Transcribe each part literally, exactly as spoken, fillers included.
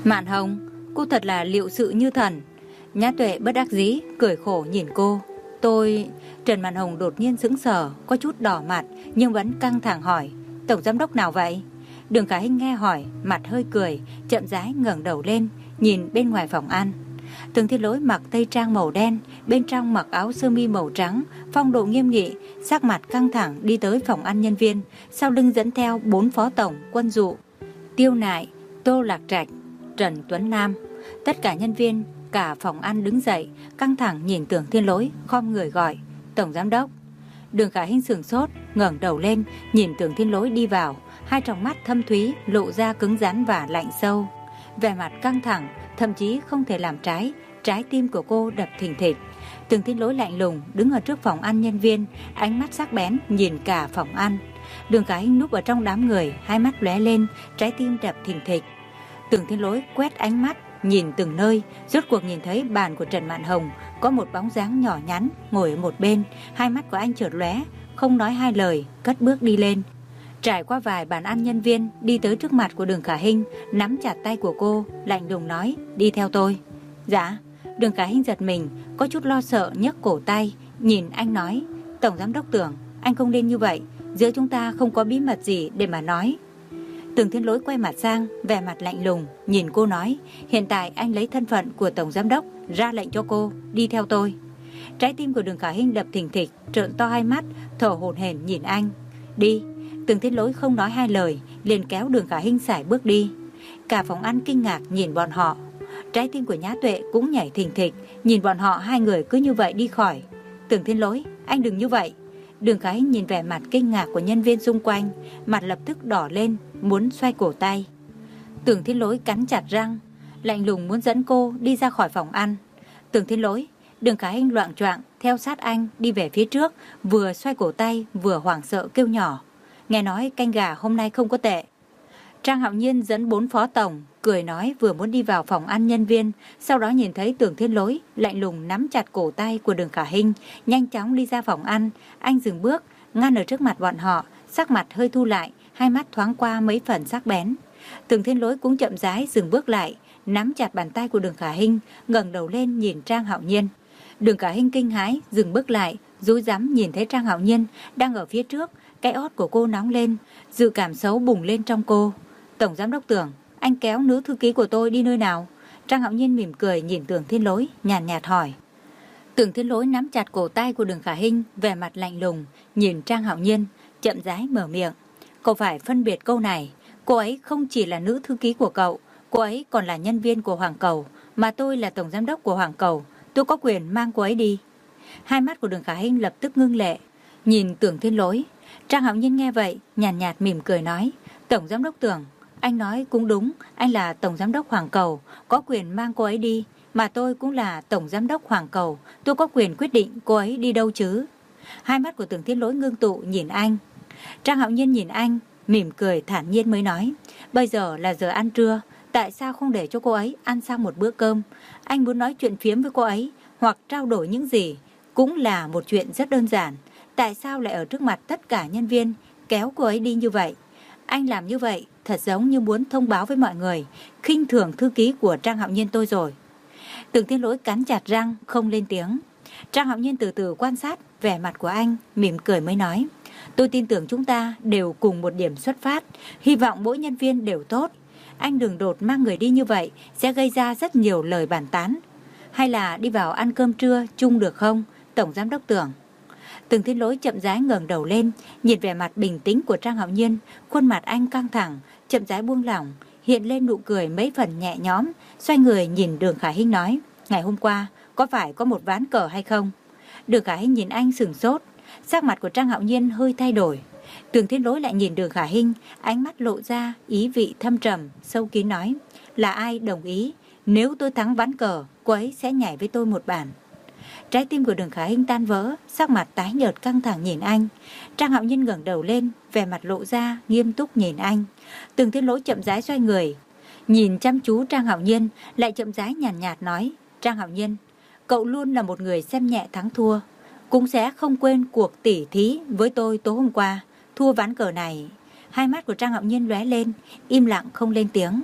Mạn Hồng, cô thật là liệu sự như thần. Nhã Tuệ bất đắc dĩ, cười khổ nhìn cô. Tôi... Trần Mạn Hồng đột nhiên sững sờ, có chút đỏ mặt, nhưng vẫn căng thẳng hỏi. Tổng giám đốc nào vậy? Đường Khả Hinh nghe hỏi, mặt hơi cười, chậm rãi ngẩng đầu lên, nhìn bên ngoài phòng ăn. Tường Thiên Lỗi mặc tây trang màu đen, bên trong mặc áo sơ mi màu trắng, phong độ nghiêm nghị, sắc mặt căng thẳng đi tới phòng ăn nhân viên, sau lưng dẫn theo bốn phó tổng, Quân Dụ, Tiêu Nại, Tô Lạc Trạch, Trần Tuấn Nam. Tất cả nhân viên, cả phòng ăn đứng dậy, căng thẳng nhìn Tường Thiên Lỗi, khom người gọi, Tổng giám đốc. Đường Khả Hinh sửng sốt, ngẩng đầu lên, nhìn Tường Thiên Lỗi đi vào, hai tròng mắt thâm thúy, lộ ra cứng rắn và lạnh sâu. Vẻ mặt căng thẳng, thậm chí không thể làm trái, trái tim của cô đập thình thịch. Tường Thiên Lỗi lạnh lùng đứng ở trước phòng ăn nhân viên, ánh mắt sắc bén nhìn cả phòng ăn. Đường Khả Hinh núp ở trong đám người, hai mắt lóe lên, trái tim đập thình thịch. Tường Thiên Lỗi quét ánh mắt nhìn từng nơi, rốt cuộc nhìn thấy bàn của Trần Mạn Hồng, có một bóng dáng nhỏ nhắn ngồi ở một bên, hai mắt của anh chợt lóe, không nói hai lời, cất bước đi lên. Trải qua vài bàn ăn nhân viên, đi tới trước mặt của Đường Khả Hinh, nắm chặt tay của cô, lạnh lùng nói, đi theo tôi. Dạ. Đường Khả Hinh giật mình, có chút lo sợ nhấc cổ tay, nhìn anh nói, Tổng giám đốc Tưởng, anh không nên như vậy, giữa chúng ta không có bí mật gì để mà nói. Tường Thiên Lỗi quay mặt sang, vẻ mặt lạnh lùng, nhìn cô nói, hiện tại anh lấy thân phận của Tổng giám đốc, ra lệnh cho cô, đi theo tôi. Trái tim của Đường Khả Hinh đập thình thịch, trợn to hai mắt, thở hổn hển nhìn anh. Đi. Tường Thiên Lỗi không nói hai lời, liền kéo Đường Khả Hinh sải bước đi. Cả phòng ăn kinh ngạc nhìn bọn họ. Trái tim của Nhã Tuệ cũng nhảy thình thịch, nhìn bọn họ hai người cứ như vậy đi khỏi. Tường Thiên Lỗi, anh đừng như vậy. Đường Khả Hinh nhìn vẻ mặt kinh ngạc của nhân viên xung quanh, mặt lập tức đỏ lên, muốn xoay cổ tay. Tường Thiên Lỗi cắn chặt răng, lạnh lùng muốn dẫn cô đi ra khỏi phòng ăn. Tường Thiên Lỗi, Đường Khả Hinh loạng choạng theo sát anh đi về phía trước, vừa xoay cổ tay vừa hoảng sợ kêu nhỏ. Nghe nói canh gà hôm nay không có tệ. Trang Hạo Nhiên dẫn bốn phó tổng, cười nói vừa muốn đi vào phòng ăn nhân viên, sau đó nhìn thấy Tường Thiên Lỗi, lạnh lùng nắm chặt cổ tay của Đường Khả Hinh, nhanh chóng đi ra phòng ăn. Anh dừng bước, ngăn ở trước mặt bọn họ, sắc mặt hơi thu lại, hai mắt thoáng qua mấy phần sắc bén. Tường Thiên Lỗi cũng chậm rãi dừng bước lại, nắm chặt bàn tay của Đường Khả Hinh, ngẩng đầu lên nhìn Trang Hạo Nhiên. Đường Khả Hinh kinh hãi, dừng bước lại, rối rắm nhìn thấy Trang Hạo Nhiên đang ở phía trước, cái ót của cô nóng lên, dự cảm xấu bùng lên trong cô. Tổng giám đốc Tưởng, anh kéo nữ thư ký của tôi đi nơi nào? Trang Hạo Nhiên mỉm cười nhìn Tường Thiên Lỗi, nhàn nhạt hỏi. Tường Thiên Lỗi nắm chặt cổ tay của Đường Khả Hinh, vẻ mặt lạnh lùng, nhìn Trang Hạo Nhiên, chậm rãi mở miệng. Cậu phải phân biệt câu này, cô ấy không chỉ là nữ thư ký của cậu, cô ấy còn là nhân viên của Hoàng Cầu, mà tôi là tổng giám đốc của Hoàng Cầu, tôi có quyền mang cô ấy đi. Hai mắt của Đường Khả Hinh lập tức ngưng lệ, nhìn Tường Thiên Lỗi. Trang Hạo Nhiên nghe vậy, nhàn nhạt, nhạt mỉm cười nói, Tổng giám đốc Tưởng, anh nói cũng đúng, anh là tổng giám đốc Hoàng Cầu, có quyền mang cô ấy đi, mà tôi cũng là tổng giám đốc Hoàng Cầu, tôi có quyền quyết định cô ấy đi đâu chứ. Hai mắt của Tường Thiên Lỗi ngưng tụ nhìn anh. Trang Hạo Nhiên nhìn anh, mỉm cười thản nhiên mới nói, bây giờ là giờ ăn trưa, tại sao không để cho cô ấy ăn sang một bữa cơm? Anh muốn nói chuyện phiếm với cô ấy, hoặc trao đổi những gì, cũng là một chuyện rất đơn giản. Tại sao lại ở trước mặt tất cả nhân viên kéo cô ấy đi như vậy? Anh làm như vậy thật giống như muốn thông báo với mọi người, khinh thường thư ký của Trang Hạo Nhiên tôi rồi. Tường Thiên Lỗi cắn chặt răng, không lên tiếng. Trang Hạo Nhiên từ từ quan sát vẻ mặt của anh, mỉm cười mới nói, tôi tin tưởng chúng ta đều cùng một điểm xuất phát, hy vọng mỗi nhân viên đều tốt. Anh đừng đột mang người đi như vậy, sẽ gây ra rất nhiều lời bàn tán. Hay là đi vào ăn cơm trưa chung được không, Tổng giám đốc Tưởng? Tường Thiên Lỗi chậm rãi ngẩng đầu lên, nhìn vẻ mặt bình tĩnh của Trang Hạo Nhiên, khuôn mặt anh căng thẳng, chậm rãi buông lỏng, hiện lên nụ cười mấy phần nhẹ nhõm, xoay người nhìn Đường Khả Hinh nói, ngày hôm qua có phải có một ván cờ hay không? Đường Khả Hinh nhìn anh sửng sốt, sắc mặt của Trang Hạo Nhiên hơi thay đổi. Tường Thiên Lỗi lại nhìn Đường Khả Hinh, ánh mắt lộ ra ý vị thâm trầm, sâu kín nói, là ai đồng ý, nếu tôi thắng ván cờ, cô ấy sẽ nhảy với tôi một bản. Trái tim của Đường Khả Hinh tan vỡ, sắc mặt tái nhợt căng thẳng nhìn anh. Trang Hạo Nhiên ngẩng đầu lên, vẻ mặt lộ ra nghiêm túc nhìn anh. Tường Thiên Lỗi chậm rãi xoay người, nhìn chăm chú Trang Hạo Nhiên, lại chậm rãi nhàn nhạt, nhạt nói, Trang Hạo Nhiên, cậu luôn là một người xem nhẹ thắng thua, cũng sẽ không quên cuộc tỉ thí với tôi tối hôm qua, thua ván cờ này. Hai mắt của Trang Hạo Nhiên lóe lên, im lặng không lên tiếng.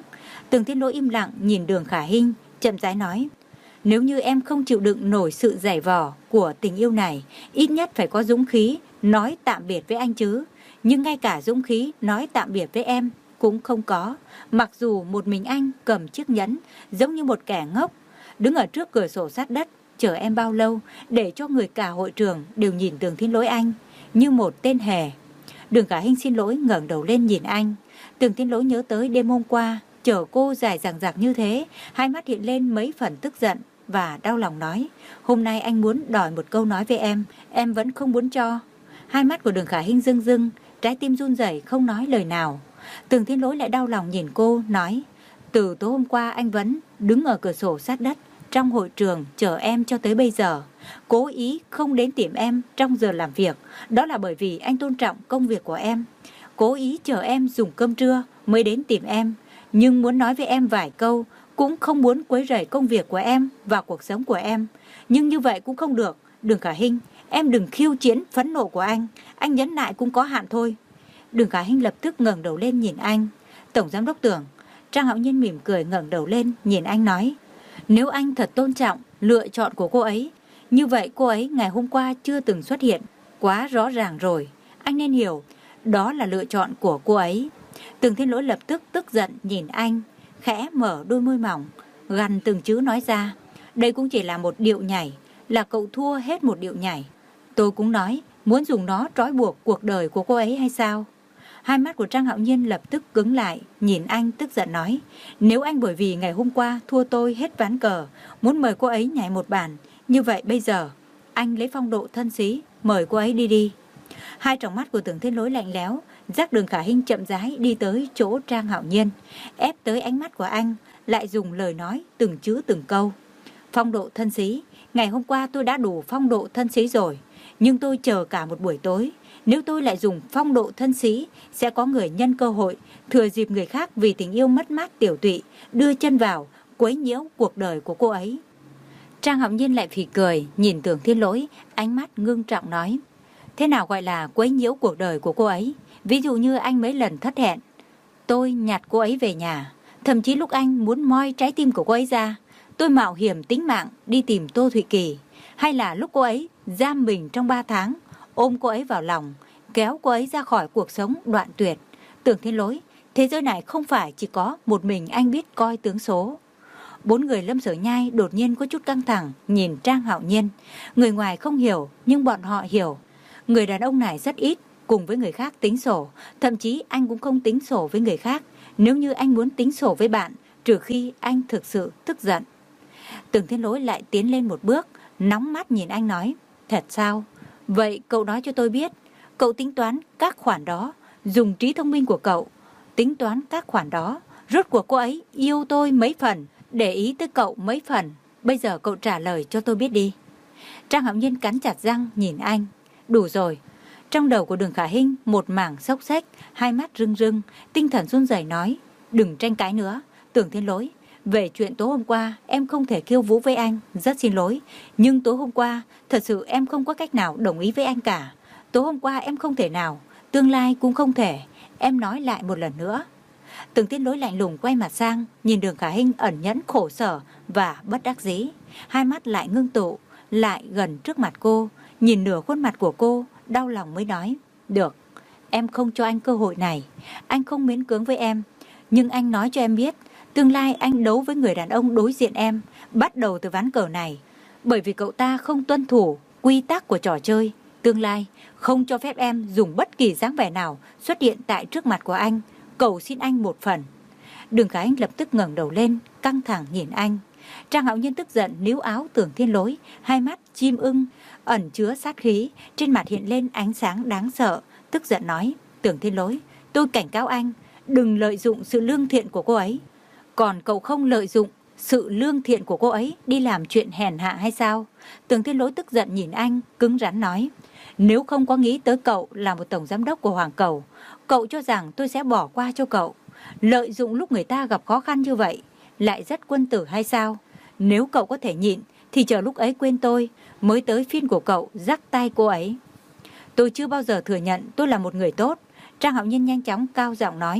Tưởng Thiên Lỗi im lặng nhìn Đường Khả Hinh, chậm rãi nói, nếu như em không chịu đựng nổi sự giày vò của tình yêu này, ít nhất phải có dũng khí nói tạm biệt với anh chứ. Nhưng ngay cả dũng khí nói tạm biệt với em cũng không có. Mặc dù một mình anh cầm chiếc nhẫn, giống như một kẻ ngốc, đứng ở trước cửa sổ sát đất, chờ em bao lâu, để cho người cả hội trường đều nhìn Tưởng Thiên Lỗi anh như một tên hề. Đường Khả Hinh xin lỗi ngẩng đầu lên nhìn anh. Tưởng Thiên Lỗi nhớ tới đêm hôm qua, chờ cô dài dằng dặc như thế, hai mắt hiện lên mấy phần tức giận và đau lòng nói, hôm nay anh muốn đòi một câu nói với em, em vẫn không muốn cho. Hai mắt của Đường Khả Hinh rưng rưng, trái tim run rẩy không nói lời nào. Tưởng Thiên Lỗi lại đau lòng nhìn cô, nói, từ tối hôm qua anh vẫn đứng ở cửa sổ sát đất trong hội trường chờ em cho tới bây giờ, cố ý không đến tìm em trong giờ làm việc, đó là bởi vì anh tôn trọng công việc của em. Cố ý chờ em dùng cơm trưa mới đến tìm em, nhưng muốn nói với em vài câu, cũng không muốn quấy rầy công việc của em và cuộc sống của em. Nhưng như vậy cũng không được. Đường Khả Hinh, em đừng khiêu chiến phẫn nộ của anh, anh nhẫn nại cũng có hạn thôi. Đường Khả Hinh lập tức ngẩng đầu lên nhìn anh. Tổng giám đốc Tưởng. Trang Hạo Nhiên mỉm cười ngẩng đầu lên nhìn anh nói, nếu anh thật tôn trọng lựa chọn của cô ấy, như vậy cô ấy ngày hôm qua chưa từng xuất hiện, quá rõ ràng rồi. Anh nên hiểu, đó là lựa chọn của cô ấy. Tưởng Thiên Lỗi lập tức tức giận nhìn anh, khẽ mở đôi môi mỏng, gằn từng chữ nói ra, đây cũng chỉ là một điệu nhảy, là cậu thua hết một điệu nhảy. Tôi cũng nói, muốn dùng nó trói buộc cuộc đời của cô ấy hay sao? Hai mắt của Trang Hạo Nhiên lập tức cứng lại, nhìn anh tức giận nói, nếu anh bởi vì ngày hôm qua thua tôi hết ván cờ, muốn mời cô ấy nhảy một bàn, như vậy bây giờ, anh lấy phong độ thân sĩ, mời cô ấy đi đi. Hai tròng mắt của Tưởng Thiên Lỗi lạnh lẽo, dắt Đường Khả Hinh chậm rãi đi tới chỗ Trang Hạo Nhiên, ép tới ánh mắt của anh, lại dùng lời nói từng chữ từng câu. Phong độ thân sĩ, ngày hôm qua tôi đã đủ phong độ thân sĩ rồi, nhưng tôi chờ cả một buổi tối. Nếu tôi lại dùng phong độ thân sĩ, sẽ có người nhân cơ hội, thừa dịp người khác vì tình yêu mất mát tiểu tụy, đưa chân vào, quấy nhiễu cuộc đời của cô ấy. Trang Hạo Nhiên lại phì cười, nhìn Tưởng Thiên Lỗi, ánh mắt ngưng trọng nói, thế nào gọi là quấy nhiễu cuộc đời của cô ấy? Ví dụ như anh mấy lần thất hẹn, tôi nhặt cô ấy về nhà, thậm chí lúc anh muốn moi trái tim của cô ấy ra, tôi mạo hiểm tính mạng đi tìm Tô Thụy Kỳ, hay là lúc cô ấy giam mình trong ba tháng, ôm cô ấy vào lòng, kéo cô ấy ra khỏi cuộc sống đoạn tuyệt. Tưởng Thiên Lỗi, thế giới này không phải chỉ có một mình anh biết coi tướng số. Bốn người Lâm Sở Nhai đột nhiên có chút căng thẳng nhìn Trang Hạo Nhiên. Người ngoài không hiểu, nhưng bọn họ hiểu. Người đàn ông này rất ít cùng với người khác tính sổ, thậm chí anh cũng không tính sổ với người khác. Nếu như anh muốn tính sổ với bạn, trừ khi anh thực sự tức giận. Tưởng Thiên Lỗi lại tiến lên một bước, nóng mắt nhìn anh nói, thật sao? Vậy cậu nói cho tôi biết, cậu tính toán các khoản đó, dùng trí thông minh của cậu, tính toán các khoản đó, rốt cuộc cô ấy yêu tôi mấy phần, để ý tới cậu mấy phần, bây giờ cậu trả lời cho tôi biết đi. Trang Hạo Nhiên cắn chặt răng nhìn anh, đủ rồi. Trong đầu của Đường Khả Hinh một mảng xốc xếch, hai mắt rưng rưng, tinh thần run rẩy nói, đừng tranh cãi nữa. Tưởng Thiên Lỗi, về chuyện tối hôm qua em không thể khiêu vũ với anh, rất xin lỗi, nhưng tối hôm qua thật sự em không có cách nào đồng ý với anh cả. Tối hôm qua em không thể nào, tương lai cũng không thể, em nói lại một lần nữa. Tưởng Thiên Lỗi lạnh lùng quay mặt sang, nhìn Đường Khả Hinh ẩn nhẫn khổ sở và bất đắc dĩ, hai mắt lại ngưng tụ, lại gần trước mặt cô, nhìn nửa khuôn mặt của cô, đau lòng mới nói, được, em không cho anh cơ hội này, anh không miễn cưỡng với em, nhưng anh nói cho em biết, tương lai anh đấu với người đàn ông đối diện em, bắt đầu từ ván cờ này, bởi vì cậu ta không tuân thủ quy tắc của trò chơi, tương lai không cho phép em dùng bất kỳ dáng vẻ nào xuất hiện tại trước mặt của anh, cầu xin anh một phần. Đường Khả Hinh lập tức ngẩng đầu lên, căng thẳng nhìn anh. Trang Hạo Nhiên tức giận níu áo Tưởng Thiên Lỗi, hai mắt chim ưng ẩn chứa sát khí, trên mặt hiện lên ánh sáng đáng sợ, tức giận nói, Tưởng Thiên Lỗi, tôi cảnh cáo anh, đừng lợi dụng sự lương thiện của cô ấy. Còn cậu không lợi dụng sự lương thiện của cô ấy đi làm chuyện hèn hạ hay sao? Tưởng Thiên Lỗi tức giận nhìn anh, cứng rắn nói, nếu không có nghĩ tới cậu là một tổng giám đốc của Hoàng Cầu, cậu cho rằng tôi sẽ bỏ qua cho cậu. Lợi dụng lúc người ta gặp khó khăn như vậy, lại rất quân tử hay sao? Nếu cậu có thể nhịn, thì chờ lúc ấy quên tôi, mới tới phiên của cậu dắt tay cô ấy. Tôi chưa bao giờ thừa nhận tôi là một người tốt. Trang Hạo Nhiên nhanh chóng cao giọng nói,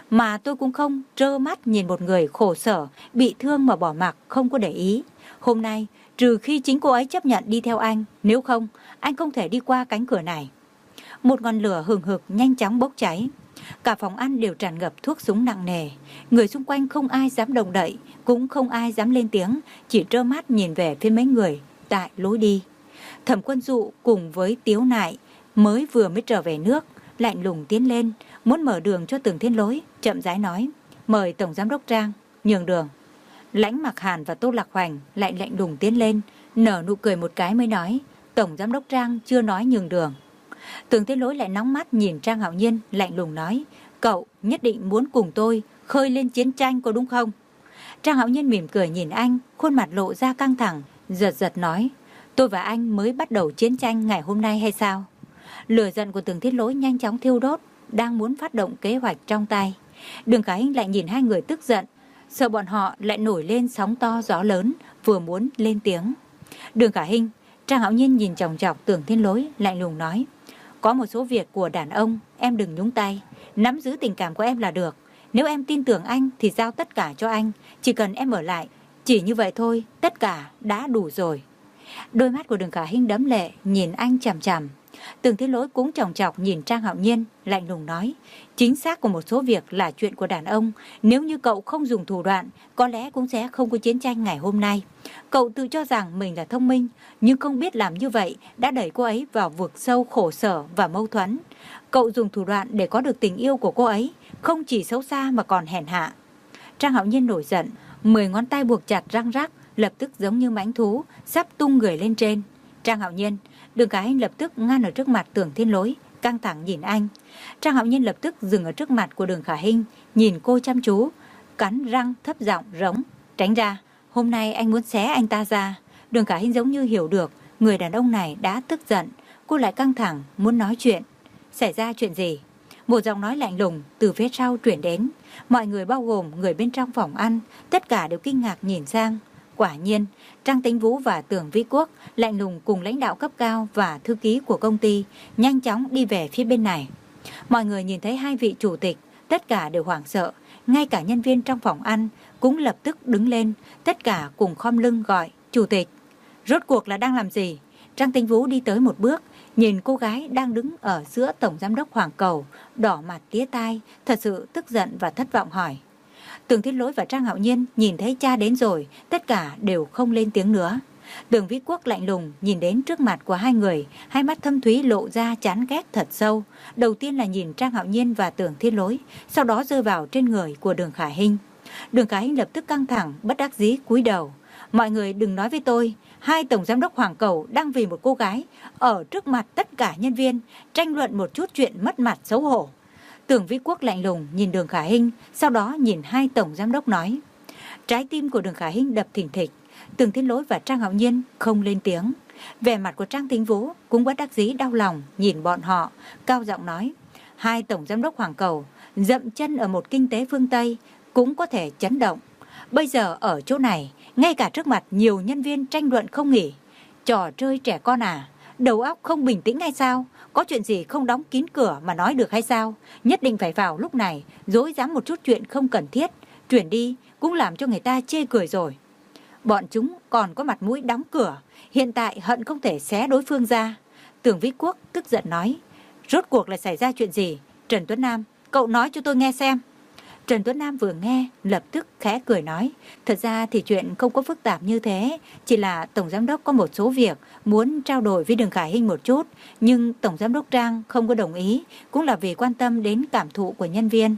Mà tôi cũng không trơ mắt nhìn một người khổ sở, bị thương mà bỏ mặc, không có để ý. Hôm nay, trừ khi chính cô ấy chấp nhận đi theo anh, nếu không, anh không thể đi qua cánh cửa này. Một ngọn lửa hừng hực nhanh chóng bốc cháy. Cả phòng ăn đều tràn ngập thuốc súng nặng nề. Người xung quanh không ai dám động đậy, cũng không ai dám lên tiếng, chỉ trơ mắt nhìn về phía mấy người tại lối đi. Thẩm Quân Dụ cùng với Tiếu Nại mới vừa mới trở về nước, lạnh lùng tiến lên, muốn mở đường cho Tưởng Thiên Lỗi, chậm rãi nói: "Mời Tổng Giám đốc Trang nhường đường." Lãnh Mặc Hàn và Tô Lạc Hoành lại lạnh lùng tiến lên, nở nụ cười một cái mới nói: "Tổng Giám đốc Trang chưa nói nhường đường." Tưởng Thiên Lỗi lại nóng mắt nhìn Trang Hạo Nhiên, lạnh lùng nói: "Cậu nhất định muốn cùng tôi khơi lên chiến tranh có đúng không?" Trang Hạo Nhiên mỉm cười nhìn anh, khuôn mặt lộ ra căng thẳng, giật giật nói: "Tôi và anh mới bắt đầu chiến tranh ngày hôm nay hay sao?" Lửa giận của Tưởng Thiên Lỗi nhanh chóng thiêu đốt, đang muốn phát động kế hoạch trong tay. Đường Khả Hinh lại nhìn hai người tức giận, sợ bọn họ lại nổi lên sóng to gió lớn, vừa muốn lên tiếng. "Đường Khả Hinh." Trang Hạo Nhiên nhìn chòng chọc Tưởng Thiên Lỗi, lạnh lùng nói: "Có một số việc của đàn ông em đừng nhúng tay, nắm giữ tình cảm của em là được. Nếu em tin tưởng anh thì giao tất cả cho anh, chỉ cần em ở lại, chỉ như vậy thôi, tất cả đã đủ rồi." Đôi mắt của Đường Khả Hinh đẫm lệ nhìn anh chằm chằm. Tưởng Thiên Lỗi cũng chòng chọc nhìn Trang Hạo Nhiên, lạnh lùng nói: "Chính xác của một số việc là chuyện của đàn ông, nếu như cậu không dùng thủ đoạn, có lẽ cũng sẽ không có chiến tranh ngày hôm nay. Cậu tự cho rằng mình là thông minh, nhưng không biết làm như vậy đã đẩy cô ấy vào vực sâu khổ sở và mâu thuẫn. Cậu dùng thủ đoạn để có được tình yêu của cô ấy, không chỉ xấu xa mà còn hèn hạ." Trang Hạo Nhiên nổi giận, mười ngón tay buộc chặt răng rắc, lập tức giống như mãnh thú sắp tung người lên trên. "Trang Hạo Nhiên." Đường Khả Hinh lập tức ngăn ở trước mặt Tưởng Thiên Lỗi, căng thẳng nhìn anh. Trang Hạo Nhiên lập tức dừng ở trước mặt của Đường Khả Hinh, nhìn cô chăm chú, cắn răng thấp giọng rống: "Tránh ra, hôm nay anh muốn xé anh ta ra." Đường Khả Hinh giống như hiểu được người đàn ông này đã tức giận, cô lại căng thẳng muốn nói chuyện. "Xảy ra chuyện gì?" Một giọng nói lạnh lùng từ phía sau truyền đến. Mọi người bao gồm người bên trong phòng ăn, tất cả đều kinh ngạc nhìn sang. Quả nhiên, Trang Tĩnh Vũ và Tưởng Vĩ Quốc lạnh lùng cùng lãnh đạo cấp cao và thư ký của công ty nhanh chóng đi về phía bên này. Mọi người nhìn thấy hai vị chủ tịch, tất cả đều hoảng sợ, ngay cả nhân viên trong phòng ăn cũng lập tức đứng lên, tất cả cùng khom lưng gọi: "Chủ tịch." "Rốt cuộc là đang làm gì?" Trang Tĩnh Vũ đi tới một bước, nhìn cô gái đang đứng ở giữa Tổng Giám đốc Hoàng Cầu, đỏ mặt tía tai, thật sự tức giận và thất vọng hỏi. Tưởng Thiên Lỗi và Trang Hạo Nhiên nhìn thấy cha đến rồi, tất cả đều không lên tiếng nữa. Tưởng Vĩ Quốc lạnh lùng nhìn đến trước mặt của hai người, hai mắt thâm thúy lộ ra chán ghét thật sâu. Đầu tiên là nhìn Trang Hạo Nhiên và Tưởng Thiên Lỗi, sau đó rơi vào trên người của Đường Khả Hinh. Đường Khả Hinh lập tức căng thẳng, bất đắc dĩ cúi đầu. "Mọi người đừng nói với tôi, hai Tổng Giám đốc Hoàng Cầu đang vì một cô gái ở trước mặt tất cả nhân viên tranh luận một chút chuyện mất mặt xấu hổ." Tưởng Vĩ Quốc lạnh lùng nhìn Đường Khả Hinh, sau đó nhìn hai Tổng Giám đốc nói. Trái tim của Đường Khả Hinh đập thình thịch. Tưởng Thiên Lỗi và Trang Hạo Nhiên không lên tiếng. Vẻ mặt của Trang Tĩnh Vũ cũng bất đắc dĩ đau lòng nhìn bọn họ, cao giọng nói: "Hai Tổng Giám đốc Hoàng Cầu dậm chân ở một kinh tế phương Tây cũng có thể chấn động. Bây giờ ở chỗ này, ngay cả trước mặt nhiều nhân viên tranh luận không nghỉ. Trò chơi trẻ con à? Đầu óc không bình tĩnh hay sao? Có chuyện gì không đóng kín cửa mà nói được hay sao? Nhất định phải vào lúc này dối dám một chút chuyện không cần thiết, chuyển đi cũng làm cho người ta chê cười rồi. Bọn chúng còn có mặt mũi đóng cửa, hiện tại hận không thể xé đối phương ra." Tưởng Vĩ Quốc tức giận nói: "Rốt cuộc là xảy ra chuyện gì? Trần Tuấn Nam, cậu nói cho tôi nghe xem." Trần Tuấn Nam vừa nghe, lập tức khẽ cười nói: "Thật ra thì chuyện không có phức tạp như thế, chỉ là Tổng Giám đốc có một số việc muốn trao đổi với Đường Khả Hinh một chút, nhưng Tổng Giám đốc Trang không có đồng ý, cũng là vì quan tâm đến cảm thụ của nhân viên."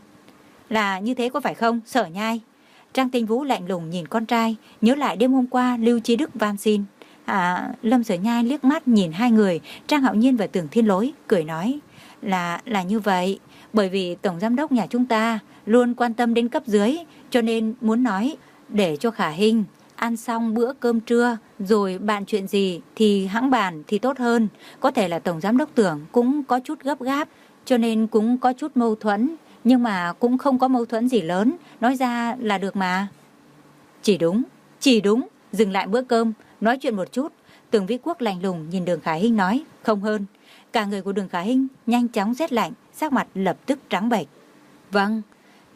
"Là như thế có phải không, Sở Nhai?" Trang Tĩnh Vũ lạnh lùng nhìn con trai, nhớ lại đêm hôm qua Lưu Chí Đức van xin. À, Lâm Sở Nhai liếc mắt nhìn hai người, Trang Hạo Nhiên và Tưởng Thiên Lỗi, cười nói: Là là như vậy, bởi vì Tổng Giám đốc nhà chúng ta luôn quan tâm đến cấp dưới, cho nên muốn nói để cho Khả Hinh ăn xong bữa cơm trưa rồi bàn chuyện gì thì hãng bàn thì tốt hơn. Có thể là Tổng Giám đốc Tưởng cũng có chút gấp gáp, cho nên cũng có chút mâu thuẫn, nhưng mà cũng không có mâu thuẫn gì lớn, nói ra là được mà. Chỉ đúng, chỉ đúng, dừng lại bữa cơm, nói chuyện một chút. Tưởng Vĩ Quốc lạnh lùng nhìn Đường Khả Hinh nói, không hơn. Cả người của Đường Khả Hinh nhanh chóng rét lạnh, sắc mặt lập tức trắng bệch. Vâng,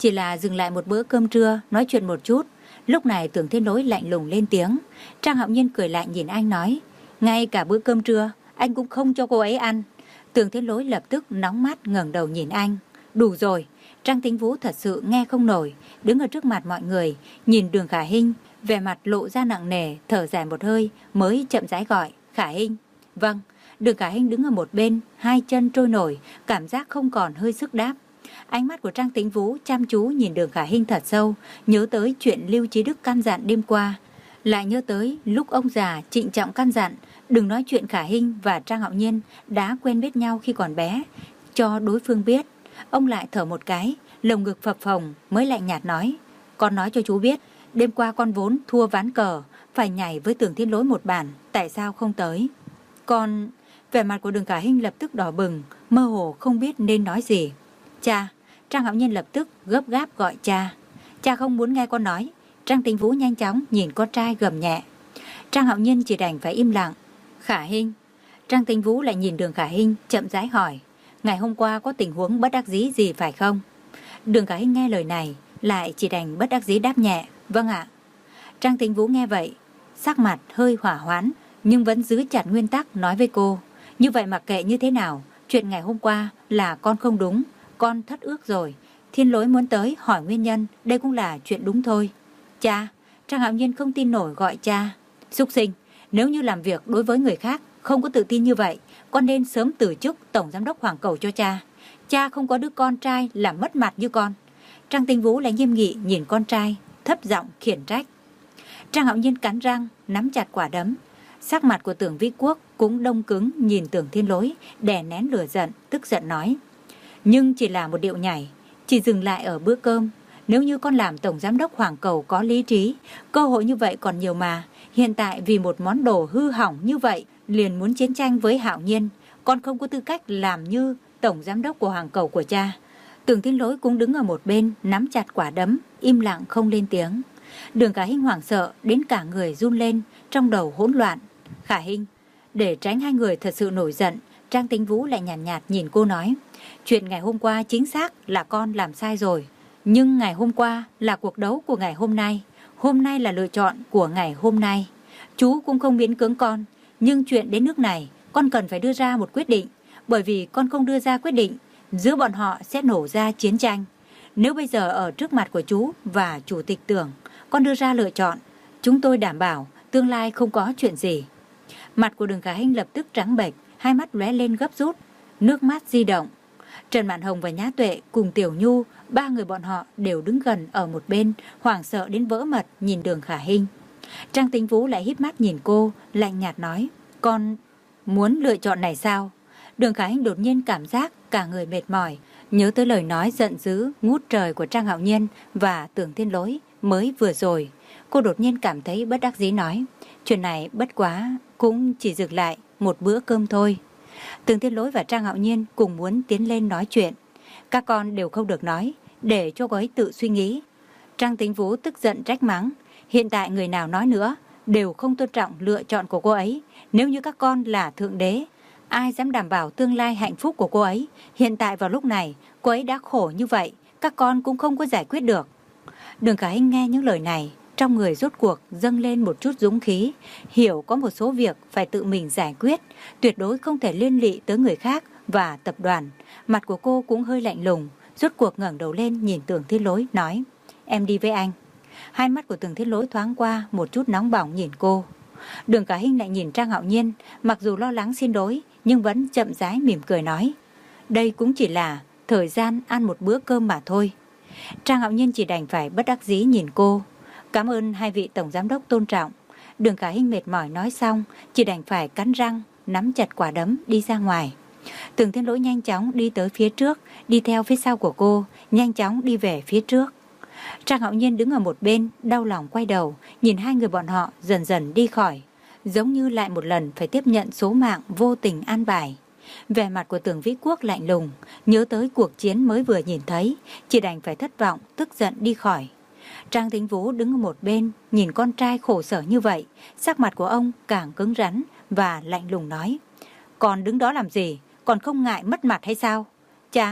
chỉ là dừng lại một bữa cơm trưa, nói chuyện một chút. Lúc này Tưởng Thiên Lỗi lạnh lùng lên tiếng. Trang Hạo Nhiên cười lạnh nhìn anh nói, ngay cả bữa cơm trưa anh cũng không cho cô ấy ăn. Tưởng Thiên Lỗi lập tức nóng mắt ngẩng đầu nhìn anh. Đủ rồi. Trang Tĩnh Vũ thật sự nghe không nổi, đứng ở trước mặt mọi người, nhìn Đường Khả Hinh, vẻ mặt lộ ra nặng nề, thở dài một hơi, mới chậm rãi gọi, Khả Hinh. Vâng. Đường Khả Hinh đứng ở một bên, hai chân trôi nổi, cảm giác không còn hơi sức đáp. Ánh mắt của Trang Tĩnh Vũ chăm chú nhìn Đường Khả Hinh thật sâu, nhớ tới chuyện Lưu Chí Đức căn dặn đêm qua, lại nhớ tới lúc ông già trịnh trọng căn dặn đừng nói chuyện Khả Hinh và Trang Hạo Nhiên đã quen biết nhau khi còn bé, cho đối phương biết. Ông lại thở một cái, lồng ngực phập phồng, mới lạnh nhạt nói, con nói cho chú biết, đêm qua con vốn thua ván cờ, phải nhảy với Tưởng Thiên Lỗi một bản, tại sao không tới? Con... Vẻ mặt của Đường Khả Hinh lập tức đỏ bừng, mơ hồ không biết nên nói gì. Cha. Trang Hạo Nhiên lập tức gấp gáp gọi cha. Cha không muốn nghe con nói. Trang Tĩnh Vũ nhanh chóng nhìn con trai gầm nhẹ. Trang Hạo Nhiên chỉ đành phải im lặng. Khả Hinh. Trang Tĩnh Vũ lại nhìn Đường Khả Hinh chậm rãi hỏi, ngày hôm qua có tình huống bất đắc dĩ gì phải không? Đường Khả Hinh nghe lời này lại chỉ đành bất đắc dĩ đáp nhẹ, vâng ạ. Trang Tĩnh Vũ nghe vậy, sắc mặt hơi hỏa hoãn, nhưng vẫn giữ chặt nguyên tắc nói với cô, như vậy mặc kệ như thế nào, chuyện ngày hôm qua là con không đúng, con thất ước rồi. Thiên Lỗi muốn tới hỏi nguyên nhân, đây cũng là chuyện đúng thôi. Cha. Trang Hạo Nhiên không tin nổi gọi cha. Súc sinh, nếu như làm việc đối với người khác không có tự tin như vậy, con nên sớm từ chức tổng giám đốc Hoàng Cầu cho cha. Cha không có đứa con trai làm mất mặt như con. Trang Tĩnh Vũ lại nghiêm nghị nhìn con trai, thấp giọng khiển trách. Trang Hạo Nhiên cắn răng, nắm chặt quả đấm. Sắc mặt của Tưởng Vĩ Quốc cũng đông cứng nhìn Tưởng Thiên Lỗi, đè nén lửa giận, tức giận nói. Nhưng chỉ là một điệu nhảy, chỉ dừng lại ở bữa cơm. Nếu như con làm tổng giám đốc Hoàng Cầu có lý trí, cơ hội như vậy còn nhiều mà. Hiện tại vì một món đồ hư hỏng như vậy, liền muốn chiến tranh với Hạo Nhiên, con không có tư cách làm như tổng giám đốc của Hoàng Cầu của cha. Tưởng Thiên Lỗi cũng đứng ở một bên, nắm chặt quả đấm, im lặng không lên tiếng. Đường Khả Hinh hoảng sợ đến cả người run lên, trong đầu hỗn loạn. Khả Hinh. Để tránh hai người thật sự nổi giận, Trang Tĩnh Vũ lại nhàn nhạt, nhạt nhìn cô nói, chuyện ngày hôm qua chính xác là con làm sai rồi, nhưng ngày hôm qua là cuộc đấu của ngày hôm nay, hôm nay là lựa chọn của ngày hôm nay. Chú cũng không miễn cưỡng con, nhưng chuyện đến nước này con cần phải đưa ra một quyết định, bởi vì con không đưa ra quyết định, giữa bọn họ sẽ nổ ra chiến tranh. Nếu bây giờ ở trước mặt của chú và chủ tịch Tưởng, con đưa ra lựa chọn, chúng tôi đảm bảo tương lai không có chuyện gì. Mặt của Đường Khả Hinh lập tức trắng bệch, hai mắt lóe lên gấp rút, nước mắt di động. Trần Mạn Hồng và Nhã Tuệ cùng Tiểu Nhu, ba người bọn họ đều đứng gần ở một bên, hoảng sợ đến vỡ mật nhìn Đường Khả Hinh. Trang Tĩnh Vũ lại híp mắt nhìn cô, lạnh nhạt nói, con muốn lựa chọn này sao? Đường Khả Hinh đột nhiên cảm giác cả người mệt mỏi, nhớ tới lời nói giận dữ ngút trời của Trang Hạo Nhiên và Tưởng Thiên Lỗi mới vừa rồi. Cô đột nhiên cảm thấy bất đắc dĩ nói, chuyện này bất quá cũng chỉ dừng lại một bữa cơm thôi. Tưởng Thiên Lỗi và Trang Hạo Nhiên cùng muốn tiến lên nói chuyện. Các con đều không được nói, để cho cô ấy tự suy nghĩ. Trang Tĩnh Vũ tức giận trách mắng, hiện tại người nào nói nữa đều không tôn trọng lựa chọn của cô ấy. Nếu như các con là thượng đế, ai dám đảm bảo tương lai hạnh phúc của cô ấy? Hiện tại vào lúc này, cô ấy đã khổ như vậy, các con cũng không có giải quyết được. Đường Khả Hinh nghe những lời này, trong người rốt cuộc dâng lên một chút dũng khí, hiểu có một số việc phải tự mình giải quyết, tuyệt đối không thể liên lụy tới người khác và tập đoàn. Mặt của cô cũng hơi lạnh lùng, rốt cuộc ngẩng đầu lên nhìn Tưởng Thiên Lỗi nói, em đi với anh. Hai mắt của Tưởng Thiên Lỗi thoáng qua một chút nóng bỏng nhìn cô. Đường Khả Hinh lại nhìn Trang Hạo Nhiên, mặc dù lo lắng xin lỗi nhưng vẫn chậm rãi mỉm cười nói, đây cũng chỉ là thời gian ăn một bữa cơm mà thôi. Trang Hạo Nhiên chỉ đành phải bất đắc dĩ nhìn cô. Cảm ơn hai vị tổng giám đốc tôn trọng. Đường Khả Hinh mệt mỏi nói xong, chỉ đành phải cắn răng, nắm chặt quả đấm đi ra ngoài. Tưởng Thiên Lỗi nhanh chóng đi tới phía trước, đi theo phía sau của cô, nhanh chóng đi về phía trước. Trang Hạo Nhiên đứng ở một bên, đau lòng quay đầu, nhìn hai người bọn họ dần dần đi khỏi, giống như lại một lần phải tiếp nhận số mạng vô tình an bài. Vẻ mặt của Tưởng Vĩ Quốc lạnh lùng, nhớ tới cuộc chiến mới vừa nhìn thấy, chỉ đành phải thất vọng, tức giận đi khỏi. Trang Tĩnh Vũ đứng ở một bên, nhìn con trai khổ sở như vậy, sắc mặt của ông càng cứng rắn và lạnh lùng nói, còn đứng đó làm gì, còn không ngại mất mặt hay sao? Cha,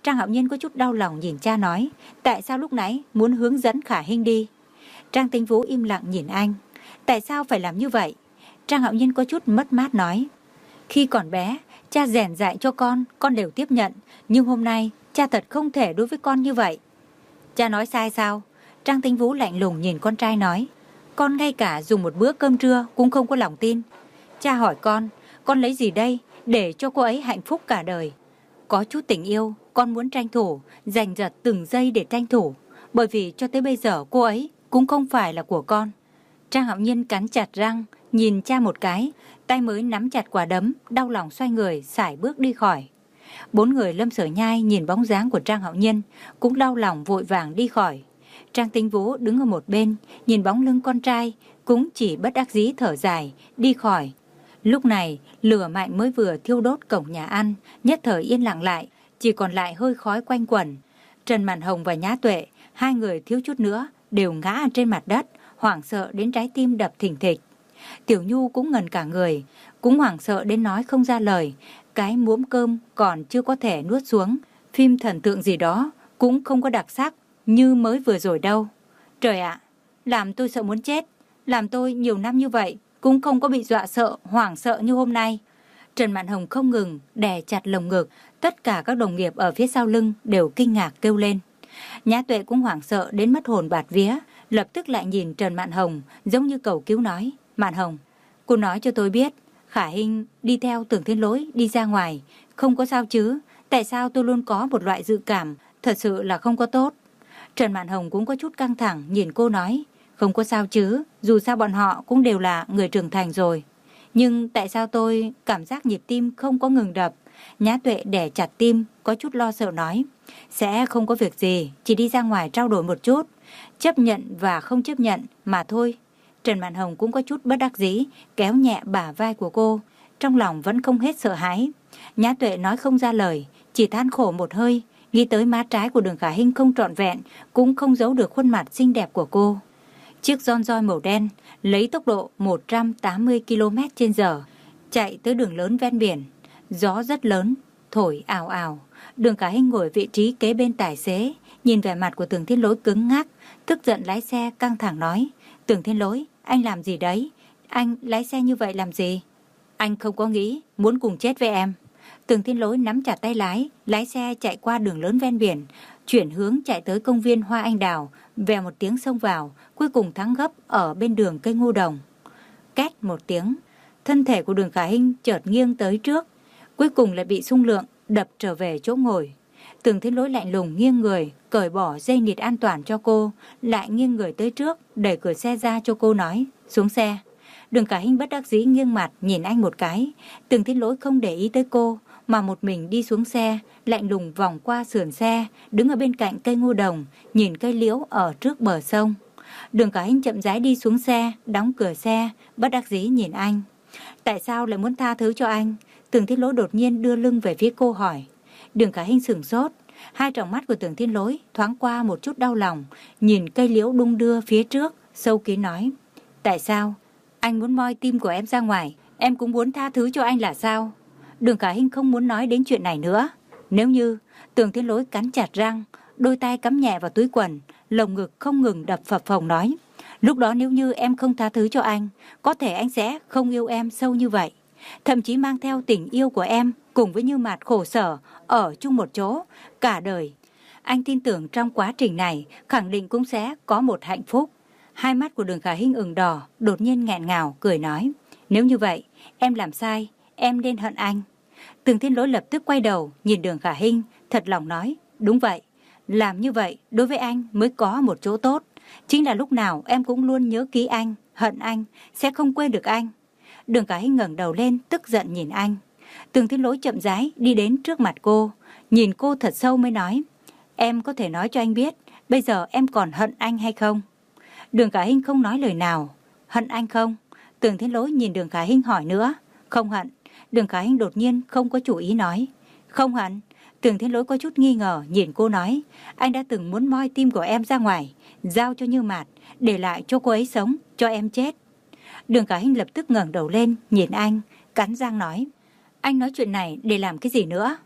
Trang Hạo Nhiên có chút đau lòng nhìn cha nói, tại sao lúc nãy muốn hướng dẫn Khả Hinh đi? Trang Tĩnh Vũ im lặng nhìn anh, tại sao phải làm như vậy? Trang Hạo Nhiên có chút mất mát nói, khi còn bé, cha rèn dạy cho con, con đều tiếp nhận, nhưng hôm nay cha thật không thể đối với con như vậy. Cha nói sai sao? Trang Tĩnh Vũ lạnh lùng nhìn con trai nói, con ngay cả dùng một bữa cơm trưa cũng không có lòng tin. Cha hỏi con, con lấy gì đây để cho cô ấy hạnh phúc cả đời? Có chút tình yêu, con muốn tranh thủ, giành giật từng giây để tranh thủ, bởi vì cho tới bây giờ cô ấy cũng không phải là của con. Trang Hạo Nhiên cắn chặt răng, nhìn cha một cái, tay mới nắm chặt quả đấm, đau lòng xoay người, sải bước đi khỏi. Bốn người Lâm Sở Nhai nhìn bóng dáng của Trang Hạo Nhiên, cũng đau lòng vội vàng đi khỏi. Trang Tĩnh Vũ đứng ở một bên, nhìn bóng lưng con trai, cũng chỉ bất đắc dĩ thở dài, đi khỏi. Lúc này, lửa mạnh mới vừa thiêu đốt cổng nhà ăn, nhất thời yên lặng lại, chỉ còn lại hơi khói quanh quẩn. Trần Mạn Hồng và Nhã Tuệ, hai người thiếu chút nữa, đều ngã trên mặt đất, hoảng sợ đến trái tim đập thình thịch. Tiểu Nhu cũng ngần cả người, cũng hoảng sợ đến nói không ra lời, cái muỗng cơm còn chưa có thể nuốt xuống. Phim thần tượng gì đó cũng không có đặc sắc như mới vừa rồi đâu. Trời ạ, làm tôi sợ muốn chết, làm tôi nhiều năm như vậy cũng không có bị dọa sợ, hoảng sợ như hôm nay. Trần Mạn Hồng không ngừng đè chặt lồng ngực, tất cả các đồng nghiệp ở phía sau lưng đều kinh ngạc kêu lên. Nhã Tuệ cũng hoảng sợ đến mất hồn bạt vía, lập tức lại nhìn Trần Mạn Hồng giống như cầu cứu nói, Mạn Hồng, cô nói cho tôi biết, Khả Hinh đi theo Tưởng Thiên Lỗi đi ra ngoài, không có sao chứ? Tại sao tôi luôn có một loại dự cảm, thật sự là không có tốt? Trần Mạn Hồng cũng có chút căng thẳng nhìn cô nói, không có sao chứ, dù sao bọn họ cũng đều là người trưởng thành rồi. Nhưng tại sao tôi cảm giác nhịp tim không có ngừng đập? Nhã Tuệ đè chặt tim, có chút lo sợ nói, sẽ không có việc gì, chỉ đi ra ngoài trao đổi một chút, chấp nhận và không chấp nhận mà thôi. Trần Mạn Hồng cũng có chút bất đắc dĩ, kéo nhẹ bả vai của cô, trong lòng vẫn không hết sợ hãi. Nhã Tuệ nói không ra lời, chỉ than khổ một hơi, nghĩ tới má trái của Đường Khả Hinh không trọn vẹn, cũng không giấu được khuôn mặt xinh đẹp của cô. Chiếc Ron Roi màu đen lấy tốc độ một trăm tám mươi ki lô mét trên giờ chạy tới đường lớn ven biển. Gió rất lớn, thổi ào ào. Đường Khả Hinh ngồi vị trí kế bên tài xế, nhìn vẻ mặt của Tưởng Thiên Lỗi cứng ngắc, tức giận lái xe căng thẳng nói, Tưởng Thiên Lỗi, anh làm gì đấy? Anh lái xe như vậy làm gì? Anh không có nghĩ muốn cùng chết với em. Tưởng Thiên Lỗi nắm chặt tay lái, lái xe chạy qua đường lớn ven biển, chuyển hướng chạy tới công viên Hoa Anh Đào, vèo một tiếng xông vào, cuối cùng thắng gấp ở bên đường cây ngô đồng. Két một tiếng, thân thể của Đường Khả Hinh chợt nghiêng tới trước, cuối cùng lại bị xung lượng đập trở về chỗ ngồi. Tưởng Thiên Lỗi lạnh lùng nghiêng người, cởi bỏ dây nịt an toàn cho cô, lại nghiêng người tới trước, đẩy cửa xe ra cho cô nói, xuống xe. Đường Khả Hinh bất đắc dĩ nghiêng mặt nhìn anh một cái, Tưởng Thiên Lỗi không để ý tới cô, mà một mình đi xuống xe, lạnh lùng vòng qua sườn xe, đứng ở bên cạnh cây ngô đồng, nhìn cây liễu ở trước bờ sông. Đường Khả Hinh chậm rãi đi xuống xe, đóng cửa xe, bất đắc dĩ nhìn anh. Tại sao lại muốn tha thứ cho anh? Tưởng Thiên Lỗi đột nhiên đưa lưng về phía cô hỏi. Đường Khả Hinh sửng sốt, hai tròng mắt của Tưởng Thiên Lỗi thoáng qua một chút đau lòng, nhìn cây liễu đung đưa phía trước, sâu kín nói. Tại sao? Anh muốn moi tim của em ra ngoài, em cũng muốn tha thứ cho anh là sao? Đường Khả Hinh không muốn nói đến chuyện này nữa. Nếu như, Tưởng Thiên Lỗi cắn chặt răng, đôi tay cắm nhẹ vào túi quần, lồng ngực không ngừng đập phập phồng nói. Lúc đó nếu như em không tha thứ cho anh, có thể anh sẽ không yêu em sâu như vậy. Thậm chí mang theo tình yêu của em cùng với Như Mạt khổ sở ở chung một chỗ cả đời. Anh tin tưởng trong quá trình này khẳng định cũng sẽ có một hạnh phúc. Hai mắt của Đường Khả Hinh ửng đỏ, đột nhiên nghẹn ngào cười nói, nếu như vậy em làm sai, em nên hận anh. Tưởng Thiên Lỗi lập tức quay đầu nhìn Đường Khả Hinh, thật lòng nói, đúng vậy, làm như vậy đối với anh mới có một chỗ tốt, chính là lúc nào em cũng luôn nhớ ký anh, hận anh, sẽ không quên được anh. Đường Khả Hinh ngẩng đầu lên tức giận nhìn anh. Tưởng Thiên Lỗi chậm rãi đi đến trước mặt cô, nhìn cô thật sâu mới nói, em có thể nói cho anh biết bây giờ em còn hận anh hay không? Đường Khả Hinh không nói lời nào. Hận anh không? Tưởng Thiên Lỗi nhìn Đường Khả Hinh hỏi nữa. Không hận. Đường Khả Hinh đột nhiên không có chủ ý nói. Không hận. Tưởng Thiên Lỗi có chút nghi ngờ nhìn cô nói, anh đã từng muốn moi tim của em ra ngoài, giao cho Như Mạt, để lại cho cô ấy sống, cho em chết. Đường Khả Hinh lập tức ngẩng đầu lên nhìn anh, cắn răng nói, anh nói chuyện này để làm cái gì nữa?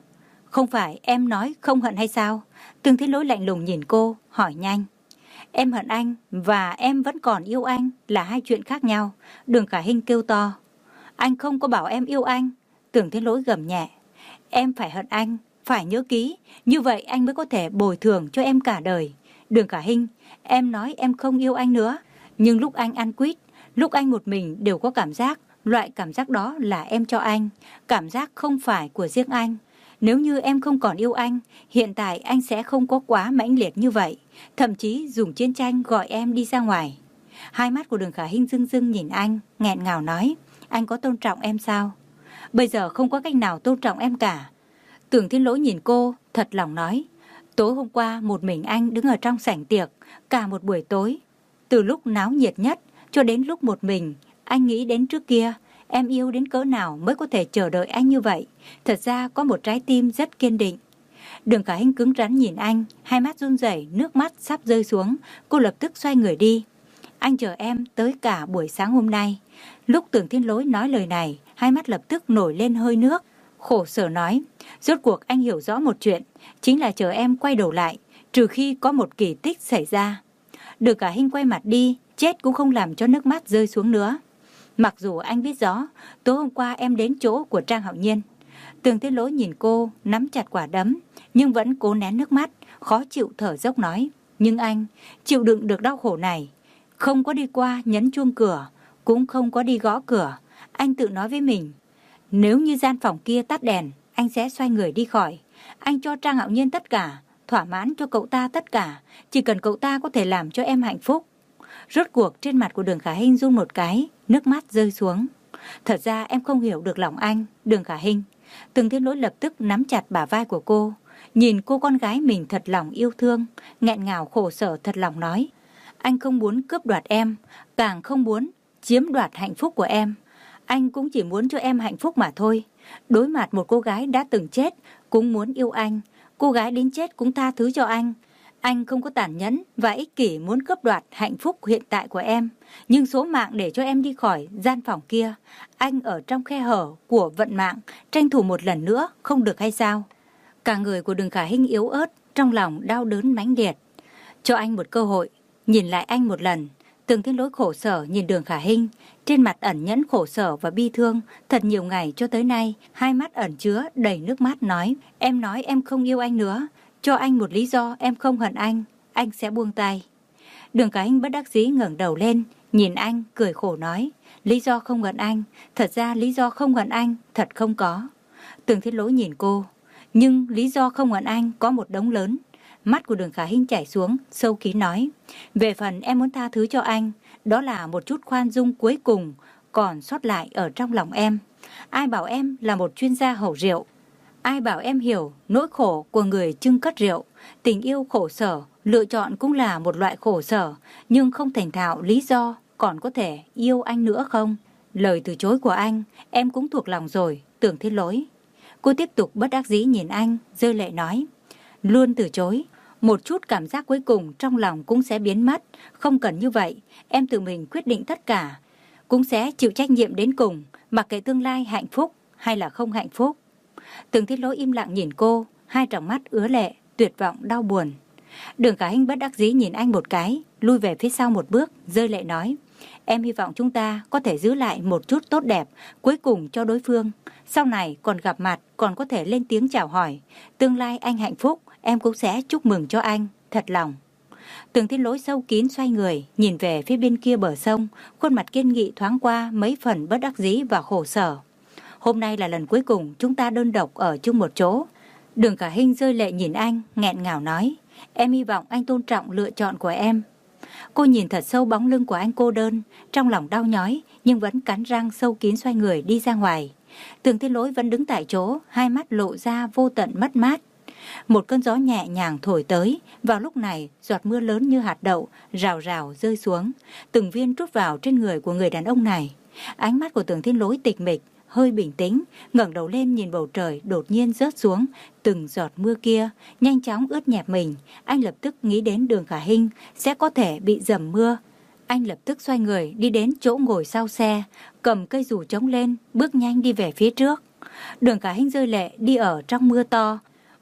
Không phải em nói không hận hay sao? Tương Thiên Lỗi lạnh lùng nhìn cô, hỏi nhanh. Em hận anh và em vẫn còn yêu anh là hai chuyện khác nhau. Đường Khả Hinh kêu to. Anh không có bảo em yêu anh. Tưởng Thiên Lỗi gầm nhẹ. Em phải hận anh, phải nhớ kỹ. Như vậy anh mới có thể bồi thường cho em cả đời. Đường Khả Hinh, em nói em không yêu anh nữa. Nhưng lúc anh ăn quýt, lúc anh một mình đều có cảm giác. Loại cảm giác đó là em cho anh. Cảm giác không phải của riêng anh. Nếu như em không còn yêu anh, hiện tại anh sẽ không có quá mãnh liệt như vậy. Thậm chí dùng chiến tranh gọi em đi ra ngoài. Hai mắt của Đường Khả Hinh rưng rưng nhìn anh, nghẹn ngào nói. Anh có tôn trọng em sao? Bây giờ không có cách nào tôn trọng em cả. Tưởng Thiên Lỗi nhìn cô, thật lòng nói. Tối hôm qua một mình anh đứng ở trong sảnh tiệc, cả một buổi tối. Từ lúc náo nhiệt nhất cho đến lúc một mình, anh nghĩ đến trước kia, em yêu đến cỡ nào mới có thể chờ đợi anh như vậy. Thật ra có một trái tim rất kiên định. Đường Khả Hinh cứng rắn nhìn anh, hai mắt run rẩy, nước mắt sắp rơi xuống. Cô lập tức xoay người đi. Anh chờ em tới cả buổi sáng hôm nay. Lúc Tưởng Thiên Lỗi nói lời này, hai mắt lập tức nổi lên hơi nước. Khổ sở nói, rốt cuộc anh hiểu rõ một chuyện, chính là chờ em quay đầu lại, trừ khi có một kỳ tích xảy ra. Đường Khả Hinh quay mặt đi, chết cũng không làm cho nước mắt rơi xuống nữa. Mặc dù anh biết rõ, tối hôm qua em đến chỗ của Trang Hạo Nhiên. Tưởng Thiên Lỗi nhìn cô, nắm chặt quả đấm, nhưng vẫn cố nén nước mắt, khó chịu thở dốc nói. Nhưng anh, chịu đựng được đau khổ này, không có đi qua nhấn chuông cửa, cũng không có đi gõ cửa. Anh tự nói với mình, nếu như gian phòng kia tắt đèn, anh sẽ xoay người đi khỏi. Anh cho Trang Hạo Nhiên tất cả, thỏa mãn cho cậu ta tất cả, chỉ cần cậu ta có thể làm cho em hạnh phúc. Rốt cuộc trên mặt của Đường Khả Hinh run một cái, nước mắt rơi xuống. Thật ra em không hiểu được lòng anh, Đường Khả Hinh. Tưởng Thiên Lỗi lập tức nắm chặt bả vai của cô, nhìn cô con gái mình thật lòng yêu thương, nghẹn ngào khổ sở thật lòng nói. Anh không muốn cướp đoạt em, càng không muốn chiếm đoạt hạnh phúc của em. Anh cũng chỉ muốn cho em hạnh phúc mà thôi. Đối mặt một cô gái đã từng chết, cũng muốn yêu anh. Cô gái đến chết cũng tha thứ cho anh. Anh không có tàn nhẫn và ích kỷ muốn cướp đoạt hạnh phúc hiện tại của em. Nhưng số mạng để cho em đi khỏi gian phòng kia, anh ở trong khe hở của vận mạng, tranh thủ một lần nữa không được hay sao? Cả người của Đường Khả Hinh yếu ớt, trong lòng đau đớn mãnh liệt. Cho anh một cơ hội, nhìn lại anh một lần. Tưởng Thiên Lỗi khổ sở nhìn Đường Khả Hinh, trên mặt ẩn nhẫn khổ sở và bi thương. Thật nhiều ngày cho tới nay, hai mắt ẩn chứa đầy nước mắt nói. Em nói em không yêu anh nữa, cho anh một lý do em không hận anh, anh sẽ buông tay. Đường Khả Hinh bất đắc dĩ ngẩng đầu lên, nhìn anh cười khổ nói. Lý do không hận anh, thật ra lý do không hận anh thật không có. Tưởng Thiên Lỗi nhìn cô, nhưng lý do không hận anh có một đống lớn. Mắt của Đường Khả Hinh chảy xuống, sâu kín nói. Về phần em muốn tha thứ cho anh, đó là một chút khoan dung cuối cùng còn sót lại ở trong lòng em. Ai bảo em là một chuyên gia hầu rượu? Ai bảo em hiểu nỗi khổ của người trưng cất rượu? Tình yêu khổ sở, lựa chọn cũng là một loại khổ sở, nhưng không thành thạo lý do còn có thể yêu anh nữa không? Lời từ chối của anh, em cũng thuộc lòng rồi, Tưởng Thiên Lỗi. Cô tiếp tục bất đắc dĩ nhìn anh, rơi lệ nói. Luôn từ chối, một chút cảm giác cuối cùng trong lòng cũng sẽ biến mất. Không cần như vậy, em tự mình quyết định tất cả, cũng sẽ chịu trách nhiệm đến cùng, mặc kệ tương lai hạnh phúc hay là không hạnh phúc. Tưởng Thiên Lỗi im lặng nhìn cô, hai tròng mắt ứa lệ, tuyệt vọng đau buồn. Đường Khả Hinh bất đắc dĩ nhìn anh một cái, lui về phía sau một bước, rơi lệ nói. Em hy vọng chúng ta có thể giữ lại một chút tốt đẹp cuối cùng cho đối phương. Sau này còn gặp mặt, còn có thể lên tiếng chào hỏi. Tương lai anh hạnh phúc, em cũng sẽ chúc mừng cho anh, thật lòng. Tưởng Thiên Lỗi sâu kín xoay người, nhìn về phía bên kia bờ sông, khuôn mặt kiên nghị thoáng qua mấy phần bất đắc dĩ và khổ sở. Hôm nay là lần cuối cùng chúng ta đơn độc ở chung một chỗ. Đường Khả Hinh rơi lệ nhìn anh, nghẹn ngào nói. Em hy vọng anh tôn trọng lựa chọn của em. Cô nhìn thật sâu bóng lưng của anh cô đơn, trong lòng đau nhói, nhưng vẫn cắn răng sâu kín xoay người đi ra ngoài. Tưởng Thiên Lỗi vẫn đứng tại chỗ, hai mắt lộ ra vô tận mất mát. Một cơn gió nhẹ nhàng thổi tới, vào lúc này giọt mưa lớn như hạt đậu rào rào rơi xuống, từng viên trút vào trên người của người đàn ông này. Ánh mắt của Tưởng Thiên Lỗi tịch mịch, hơi bình tĩnh, ngẩng đầu lên nhìn bầu trời đột nhiên rớt xuống từng giọt mưa kia, nhanh chóng ướt nhẹp mình. Anh lập tức nghĩ đến Đường Khả Hinh sẽ có thể bị dầm mưa. Anh lập tức xoay người đi đến chỗ ngồi sau xe, cầm cây dù trống lên, bước nhanh đi về phía trước. Đường Khả Hinh rơi lệ đi ở trong mưa to,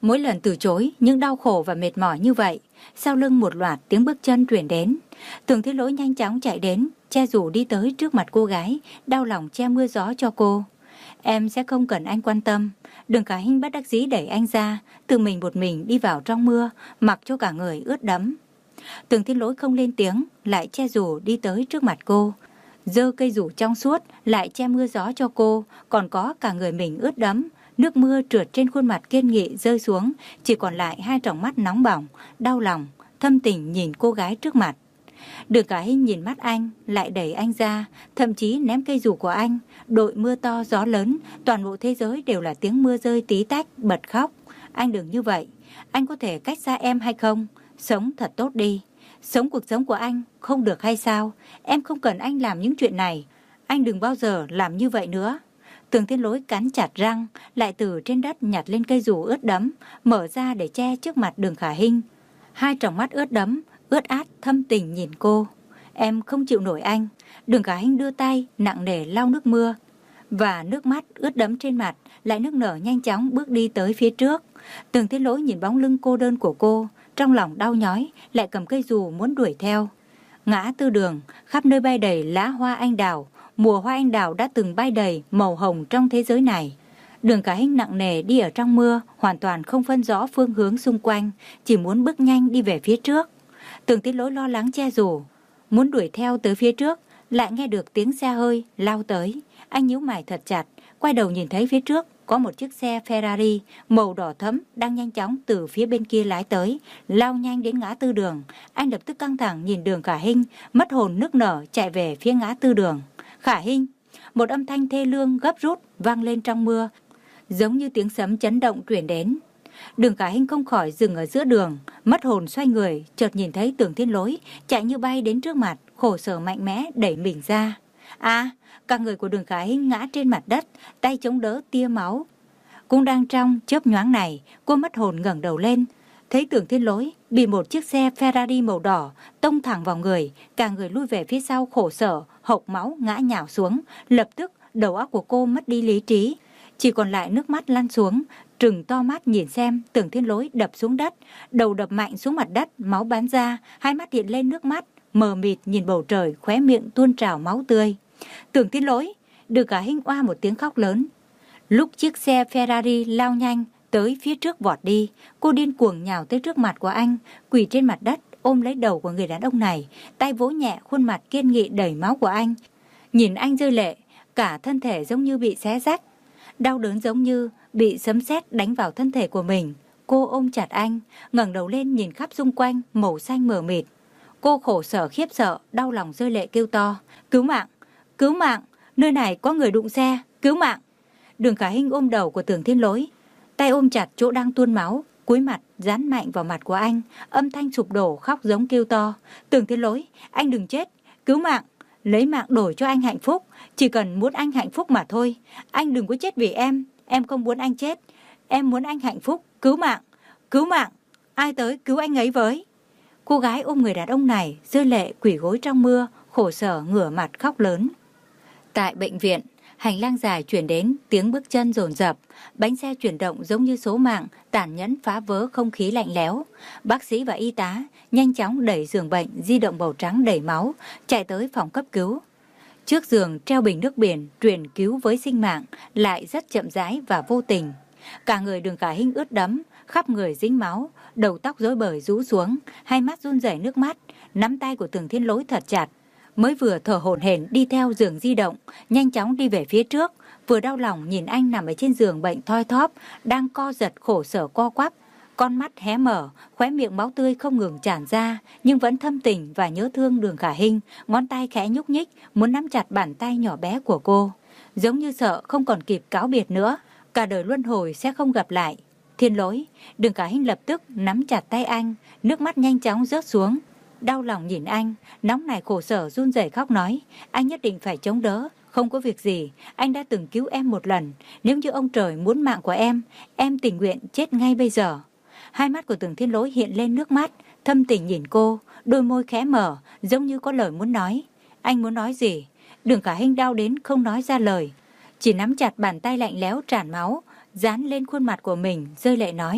Mỗi lần từ chối những đau khổ và mệt mỏi như vậy, sau lưng một loạt tiếng bước chân truyền đến. Tưởng Thiên Lỗi nhanh chóng chạy đến, che dù đi tới trước mặt cô gái, đau lòng che mưa gió cho cô. Em sẽ không cần anh quan tâm. Đường Khả Hinh bất đắc dĩ đẩy anh ra, tự mình một mình đi vào trong mưa, mặc cho cả người ướt đẫm. Tưởng Thiên Lỗi không lên tiếng, lại che dù đi tới trước mặt cô, giơ cây dù trong suốt lại che mưa gió cho cô, còn có cả người mình ướt đẫm. Nước mưa trượt trên khuôn mặt kiên nghị rơi xuống, chỉ còn lại hai tròng mắt nóng bỏng, đau lòng, thâm tình nhìn cô gái trước mặt. Đường Khả Hinh nhìn mắt anh, lại đẩy anh ra, thậm chí ném cây dù của anh. Đội mưa to gió lớn, toàn bộ thế giới đều là tiếng mưa rơi tí tách, bật khóc. Anh đừng như vậy, anh có thể cách xa em hay không? Sống thật tốt đi. Sống cuộc sống của anh, không được hay sao? Em không cần anh làm những chuyện này. Anh đừng bao giờ làm như vậy nữa. Tưởng Thiên Lỗi cắn chặt răng, lại từ trên đất nhặt lên cây dù ướt đẫm, mở ra để che trước mặt Đường Khả Hinh. Hai tròng mắt ướt đẫm, ướt át thâm tình nhìn cô. Em không chịu nổi anh. Đường Khả Hinh đưa tay nặng nề lau nước mưa, và nước mắt ướt đẫm trên mặt lại nức nở nhanh chóng bước đi tới phía trước. Tưởng Thiên Lỗi nhìn bóng lưng cô đơn của cô, trong lòng đau nhói, lại cầm cây dù muốn đuổi theo. Ngã tư đường, khắp nơi bay đầy lá hoa anh đào. Mùa hoa anh đào đã từng bay đầy màu hồng trong thế giới này. Đường Khả Hinh nặng nề đi ở trong mưa, hoàn toàn không phân rõ phương hướng xung quanh, chỉ muốn bước nhanh đi về phía trước. Tưởng Thiên Lỗi lo lắng che dù, muốn đuổi theo tới phía trước, lại nghe được tiếng xe hơi lao tới. Anh nhíu mày thật chặt, quay đầu nhìn thấy phía trước có một chiếc xe Ferrari màu đỏ thẫm đang nhanh chóng từ phía bên kia lái tới, lao nhanh đến ngã tư đường. Anh lập tức căng thẳng nhìn Đường Khả Hinh, mất hồn nức nở chạy về phía ngã tư đường. Khả Hinh, một âm thanh thê lương gấp rút vang lên trong mưa, giống như tiếng sấm chấn động truyền đến. Đường Khả Hinh không khỏi dừng ở giữa đường, mất hồn xoay người, chợt nhìn thấy Tưởng Thiên Lỗi chạy như bay đến trước mặt, khổ sở mạnh mẽ đẩy mình ra. À, cả người của Đường Khả Hinh ngã trên mặt đất, tay chống đỡ tia máu. Cũng đang trong chớp nhoáng này, cô mất hồn ngẩng đầu lên, thấy Tưởng Thiên Lỗi bị một chiếc xe Ferrari màu đỏ tông thẳng vào người, cả người lui về phía sau khổ sở, hộc máu ngã nhào xuống. Lập tức đầu óc của cô mất đi lý trí, chỉ còn lại nước mắt lăn xuống, trừng to mắt nhìn xem Tưởng Thiên Lỗi đập xuống đất, đầu đập mạnh xuống mặt đất, máu bắn ra, hai mắt hiện lên nước mắt, mờ mịt nhìn bầu trời, khóe miệng tuôn trào máu tươi. Tưởng Thiên Lỗi! Đường Khả Hinh oa một tiếng khóc lớn. Lúc chiếc xe Ferrari lao nhanh tới phía trước vọt đi, cô điên cuồng nhào tới trước mặt của anh, quỳ trên mặt đất ôm lấy đầu của người đàn ông này, tay vỗ nhẹ khuôn mặt kiên nghị đầy máu của anh. Nhìn anh rơi lệ, cả thân thể giống như bị xé rách, đau đớn giống như bị sấm sét đánh vào thân thể của mình. Cô ôm chặt anh, ngẩng đầu lên nhìn khắp xung quanh màu xanh mờ mịt. Cô khổ sở khiếp sợ, đau lòng rơi lệ kêu to: Cứu mạng! Cứu mạng! Nơi này có người đụng xe! Cứu mạng! Đường Khả Hinh ôm đầu của Tưởng Thiên Lỗi, tay ôm chặt chỗ đang tuôn máu, cúi mặt dán mạnh vào mặt của anh, âm thanh sụp đổ khóc giống kêu to: Tưởng Thiên Lỗi, anh đừng chết! Cứu mạng! Lấy mạng đổi cho anh hạnh phúc, chỉ cần muốn anh hạnh phúc mà thôi. Anh đừng có chết vì em, em không muốn anh chết, em muốn anh hạnh phúc. Cứu mạng! Cứu mạng! Ai tới cứu anh ấy với! Cô gái ôm người đàn ông này, rơi lệ quỳ gối trong mưa, khổ sở ngửa mặt khóc lớn. Tại bệnh viện, hành lang dài chuyển đến tiếng bước chân dồn dập, bánh xe chuyển động giống như số mạng, tàn nhẫn phá vỡ không khí lạnh lẽo. Bác sĩ và y tá nhanh chóng đẩy giường bệnh di động màu trắng đầy máu, chạy tới phòng cấp cứu. Trước giường treo bình nước biển truyền cứu với sinh mạng, lại rất chậm rãi và vô tình. Cả người Đường Khả Hinh ướt đẫm, khắp người dính máu, đầu tóc rối bời rũ xuống, hai mắt run rẩy nước mắt, nắm tay của Tưởng Thiên Lỗi thật chặt. Mới vừa thở hổn hển đi theo giường di động, nhanh chóng đi về phía trước, vừa đau lòng nhìn anh nằm ở trên giường bệnh thoi thóp, đang co giật khổ sở co quắp, con mắt hé mở, khóe miệng máu tươi không ngừng tràn ra, nhưng vẫn thâm tình và nhớ thương Đường Khả Hinh, ngón tay khẽ nhúc nhích, muốn nắm chặt bàn tay nhỏ bé của cô, giống như sợ không còn kịp cáo biệt nữa, cả đời luân hồi sẽ không gặp lại. Thiên Lỗi! Đường Khả Hinh lập tức nắm chặt tay anh, nước mắt nhanh chóng rớt xuống. Đau lòng nhìn anh, nóng nảy khổ sở run rẩy khóc nói: Anh nhất định phải chống đỡ, không có việc gì, anh đã từng cứu em một lần, nếu như ông trời muốn mạng của em, em tình nguyện chết ngay bây giờ. Hai mắt của Tưởng Thiên Lỗi hiện lên nước mắt, thâm tình nhìn cô, đôi môi khẽ mở, giống như có lời muốn nói. Anh muốn nói gì? Đường Khả Hinh đau đến không nói ra lời, chỉ nắm chặt bàn tay lạnh lẽo tràn máu, dán lên khuôn mặt của mình, rơi lệ nói: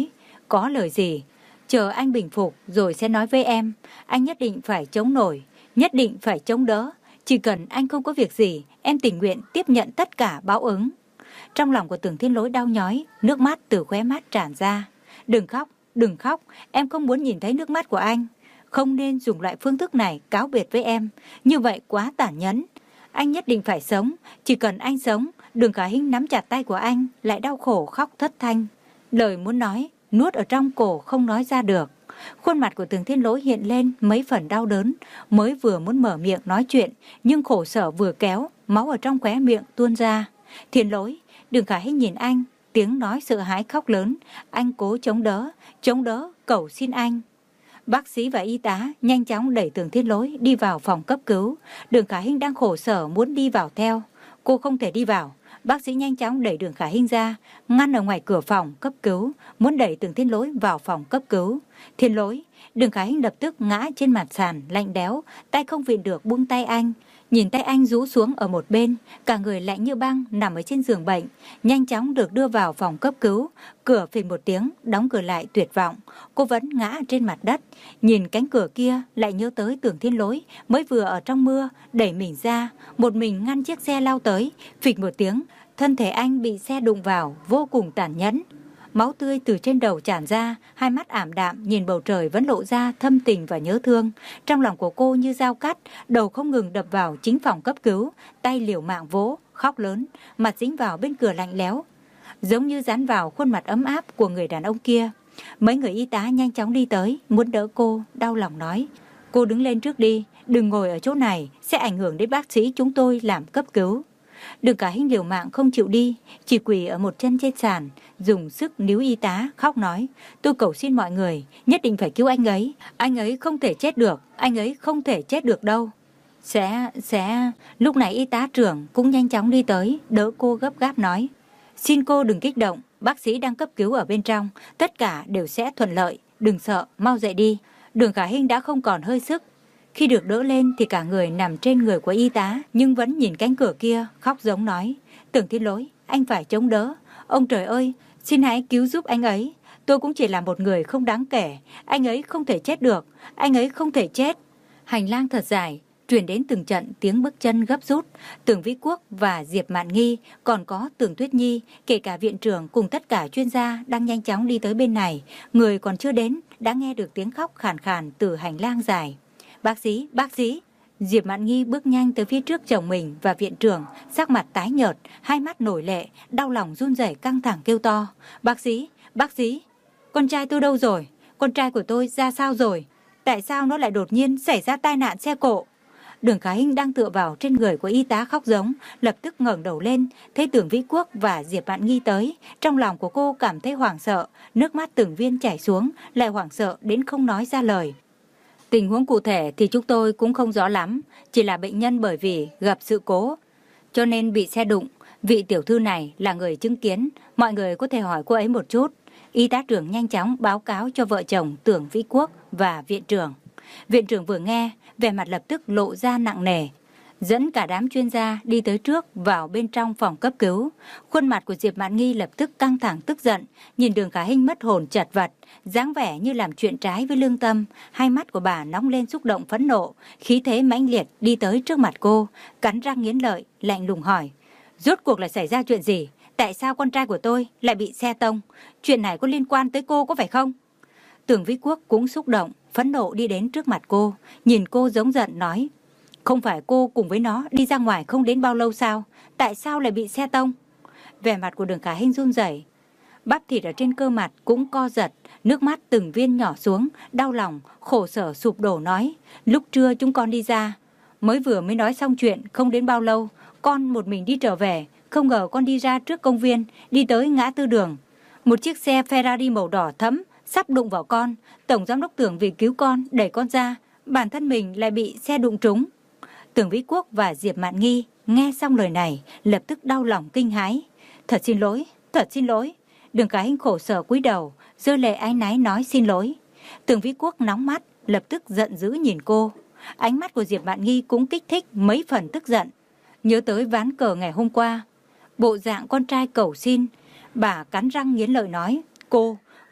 có lời gì, chờ anh bình phục rồi sẽ nói với em. Anh nhất định phải chống nổi, nhất định phải chống đỡ. Chỉ cần anh không có việc gì, em tình nguyện tiếp nhận tất cả báo ứng. Trong lòng của Tưởng Thiên Lỗi đau nhói, nước mắt từ khóe mắt tràn ra. Đừng khóc, đừng khóc, em không muốn nhìn thấy nước mắt của anh. Không nên dùng loại phương thức này cáo biệt với em, như vậy quá tàn nhẫn. Anh nhất định phải sống, chỉ cần anh sống. Đường Khả Hinh nắm chặt tay của anh, lại đau khổ khóc thất thanh. Lời muốn nói, nuốt ở trong cổ không nói ra được. Khuôn mặt của Tưởng Thiên Lỗi hiện lên mấy phần đau đớn, mới vừa muốn mở miệng nói chuyện, nhưng khổ sở vừa kéo, máu ở trong khóe miệng tuôn ra. Thiên Lỗi, Đường Khả Hinh nhìn anh, tiếng nói sợ hãi khóc lớn. Anh cố chống đỡ, chống đỡ, cầu xin anh. Bác sĩ và y tá nhanh chóng đẩy Tưởng Thiên Lỗi đi vào phòng cấp cứu. Đường Khả Hinh đang khổ sở muốn đi vào theo. Cô không thể đi vào. Bác sĩ nhanh chóng đẩy Đường Khả Hinh ra, ngăn ở ngoài cửa phòng cấp cứu, muốn đẩy Tưởng Thiên Lỗi vào phòng cấp cứu. Thiên Lỗi, Đường Khả Hinh lập tức ngã trên mặt sàn lạnh đéo, tay không viện được buông tay anh. Nhìn tay anh rũ xuống ở một bên, cả người lạnh như băng nằm ở trên giường bệnh, nhanh chóng được đưa vào phòng cấp cứu. Cửa phình một tiếng, đóng cửa lại tuyệt vọng. Cô vẫn ngã trên mặt đất, nhìn cánh cửa kia lại nhớ tới Tưởng Thiên Lỗi mới vừa ở trong mưa đẩy mình ra, một mình ngăn chiếc xe lao tới, phịch một tiếng, thân thể anh bị xe đụng vào, vô cùng tàn nhẫn. Máu tươi từ trên đầu tràn ra, hai mắt ảm đạm nhìn bầu trời vẫn lộ ra thâm tình và nhớ thương. Trong lòng của cô như dao cắt, đầu không ngừng đập vào chính phòng cấp cứu, tay liều mạng vỗ, khóc lớn, mặt dính vào bên cửa lạnh lẽo, giống như dán vào khuôn mặt ấm áp của người đàn ông kia. Mấy người y tá nhanh chóng đi tới, muốn đỡ cô, đau lòng nói: cô đứng lên trước đi, đừng ngồi ở chỗ này, sẽ ảnh hưởng đến bác sĩ chúng tôi làm cấp cứu. Đường Khả Hinh liều mạng không chịu đi, chỉ quỳ ở một chân trên sàn, dùng sức níu y tá, khóc nói: tôi cầu xin mọi người, nhất định phải cứu anh ấy, anh ấy không thể chết được, anh ấy không thể chết được đâu. Sẽ, sẽ... Lúc này y tá trưởng cũng nhanh chóng đi tới, đỡ cô gấp gáp nói: xin cô đừng kích động, bác sĩ đang cấp cứu ở bên trong, tất cả đều sẽ thuận lợi, đừng sợ, mau dậy đi. Đường Khả Hinh đã không còn hơi sức. Khi được đỡ lên thì cả người nằm trên người của y tá, nhưng vẫn nhìn cánh cửa kia, khóc giống nói: Tưởng Thiên Lỗi, anh phải chống đỡ. Ông trời ơi, xin hãy cứu giúp anh ấy. Tôi cũng chỉ là một người không đáng kể. Anh ấy không thể chết được. Anh ấy không thể chết. Hành lang thật dài, truyền đến từng trận tiếng bước chân gấp rút. Tưởng Vĩ Quốc và Diệp Mạn Nghi, còn có Tưởng Tuyết Nhi, kể cả viện trưởng cùng tất cả chuyên gia đang nhanh chóng đi tới bên này. Người còn chưa đến, đã nghe được tiếng khóc khàn khàn từ hành lang dài. Bác sĩ, bác sĩ. Diệp Mạn Nghi bước nhanh tới phía trước chồng mình và viện trưởng, sắc mặt tái nhợt, hai mắt nổi lệ, đau lòng run rẩy căng thẳng kêu to: bác sĩ, bác sĩ, con trai tôi đâu rồi? Con trai của tôi ra sao rồi? Tại sao nó lại đột nhiên xảy ra tai nạn xe cộ? Đường Khả Hinh đang tựa vào trên người của y tá khóc giống, lập tức ngẩng đầu lên, thấy Tưởng Vĩ Quốc và Diệp Mạn Nghi tới, trong lòng của cô cảm thấy hoảng sợ, nước mắt từng viên chảy xuống, lại hoảng sợ đến không nói ra lời. Tình huống cụ thể thì chúng tôi cũng không rõ lắm, chỉ là bệnh nhân bởi vì gặp sự cố, cho nên bị xe đụng. Vị tiểu thư này là người chứng kiến, mọi người có thể hỏi cô ấy một chút. Y tá trưởng nhanh chóng báo cáo cho vợ chồng Tưởng Vĩ Quốc và viện trưởng. Viện trưởng vừa nghe, vẻ mặt lập tức lộ ra nặng nề, dẫn cả đám chuyên gia đi tới trước vào bên trong phòng cấp cứu. Khuôn mặt của Diệp Mạn Nghi lập tức căng thẳng tức giận, nhìn Đường Khả Hinh mất hồn chật vật, dáng vẻ như làm chuyện trái với lương tâm. Hai mắt của bà nóng lên xúc động phẫn nộ, khí thế mãnh liệt đi tới trước mặt cô, cắn răng nghiến lợi, lạnh lùng hỏi: rốt cuộc là xảy ra chuyện gì? Tại sao con trai của tôi lại bị xe tông? Chuyện này có liên quan tới cô có phải không? Tưởng Vĩ Quốc cũng xúc động, phẫn nộ đi đến trước mặt cô, nhìn cô giống giận nói: không phải cô cùng với nó đi ra ngoài không đến bao lâu sao? Tại sao lại bị xe tông? Vẻ mặt của Đường Khả Hinh run rẩy, bắp thịt ở trên cơ mặt cũng co giật, nước mắt từng viên nhỏ xuống, đau lòng, khổ sở sụp đổ nói: lúc trưa chúng con đi ra, mới vừa mới nói xong chuyện, không đến bao lâu, con một mình đi trở về, không ngờ con đi ra trước công viên, đi tới ngã tư đường. Một chiếc xe Ferrari màu đỏ thẫm sắp đụng vào con, tổng giám đốc Tưởng vì cứu con đẩy con ra, bản thân mình lại bị xe đụng trúng. Tưởng Vĩ Quốc và Diệp Mạn Nghi nghe xong lời này, lập tức đau lòng kinh hãi. Thật xin lỗi, thật xin lỗi. Đường Khả Hinh khổ sở cúi đầu, rơi lệ áy náy nói xin lỗi. Tưởng Vĩ Quốc nóng mắt, lập tức giận dữ nhìn cô. Ánh mắt của Diệp Mạn Nghi cũng kích thích mấy phần tức giận. Nhớ tới ván cờ ngày hôm qua, bộ dạng con trai cầu xin, bà cắn răng nghiến lợi nói: Cô,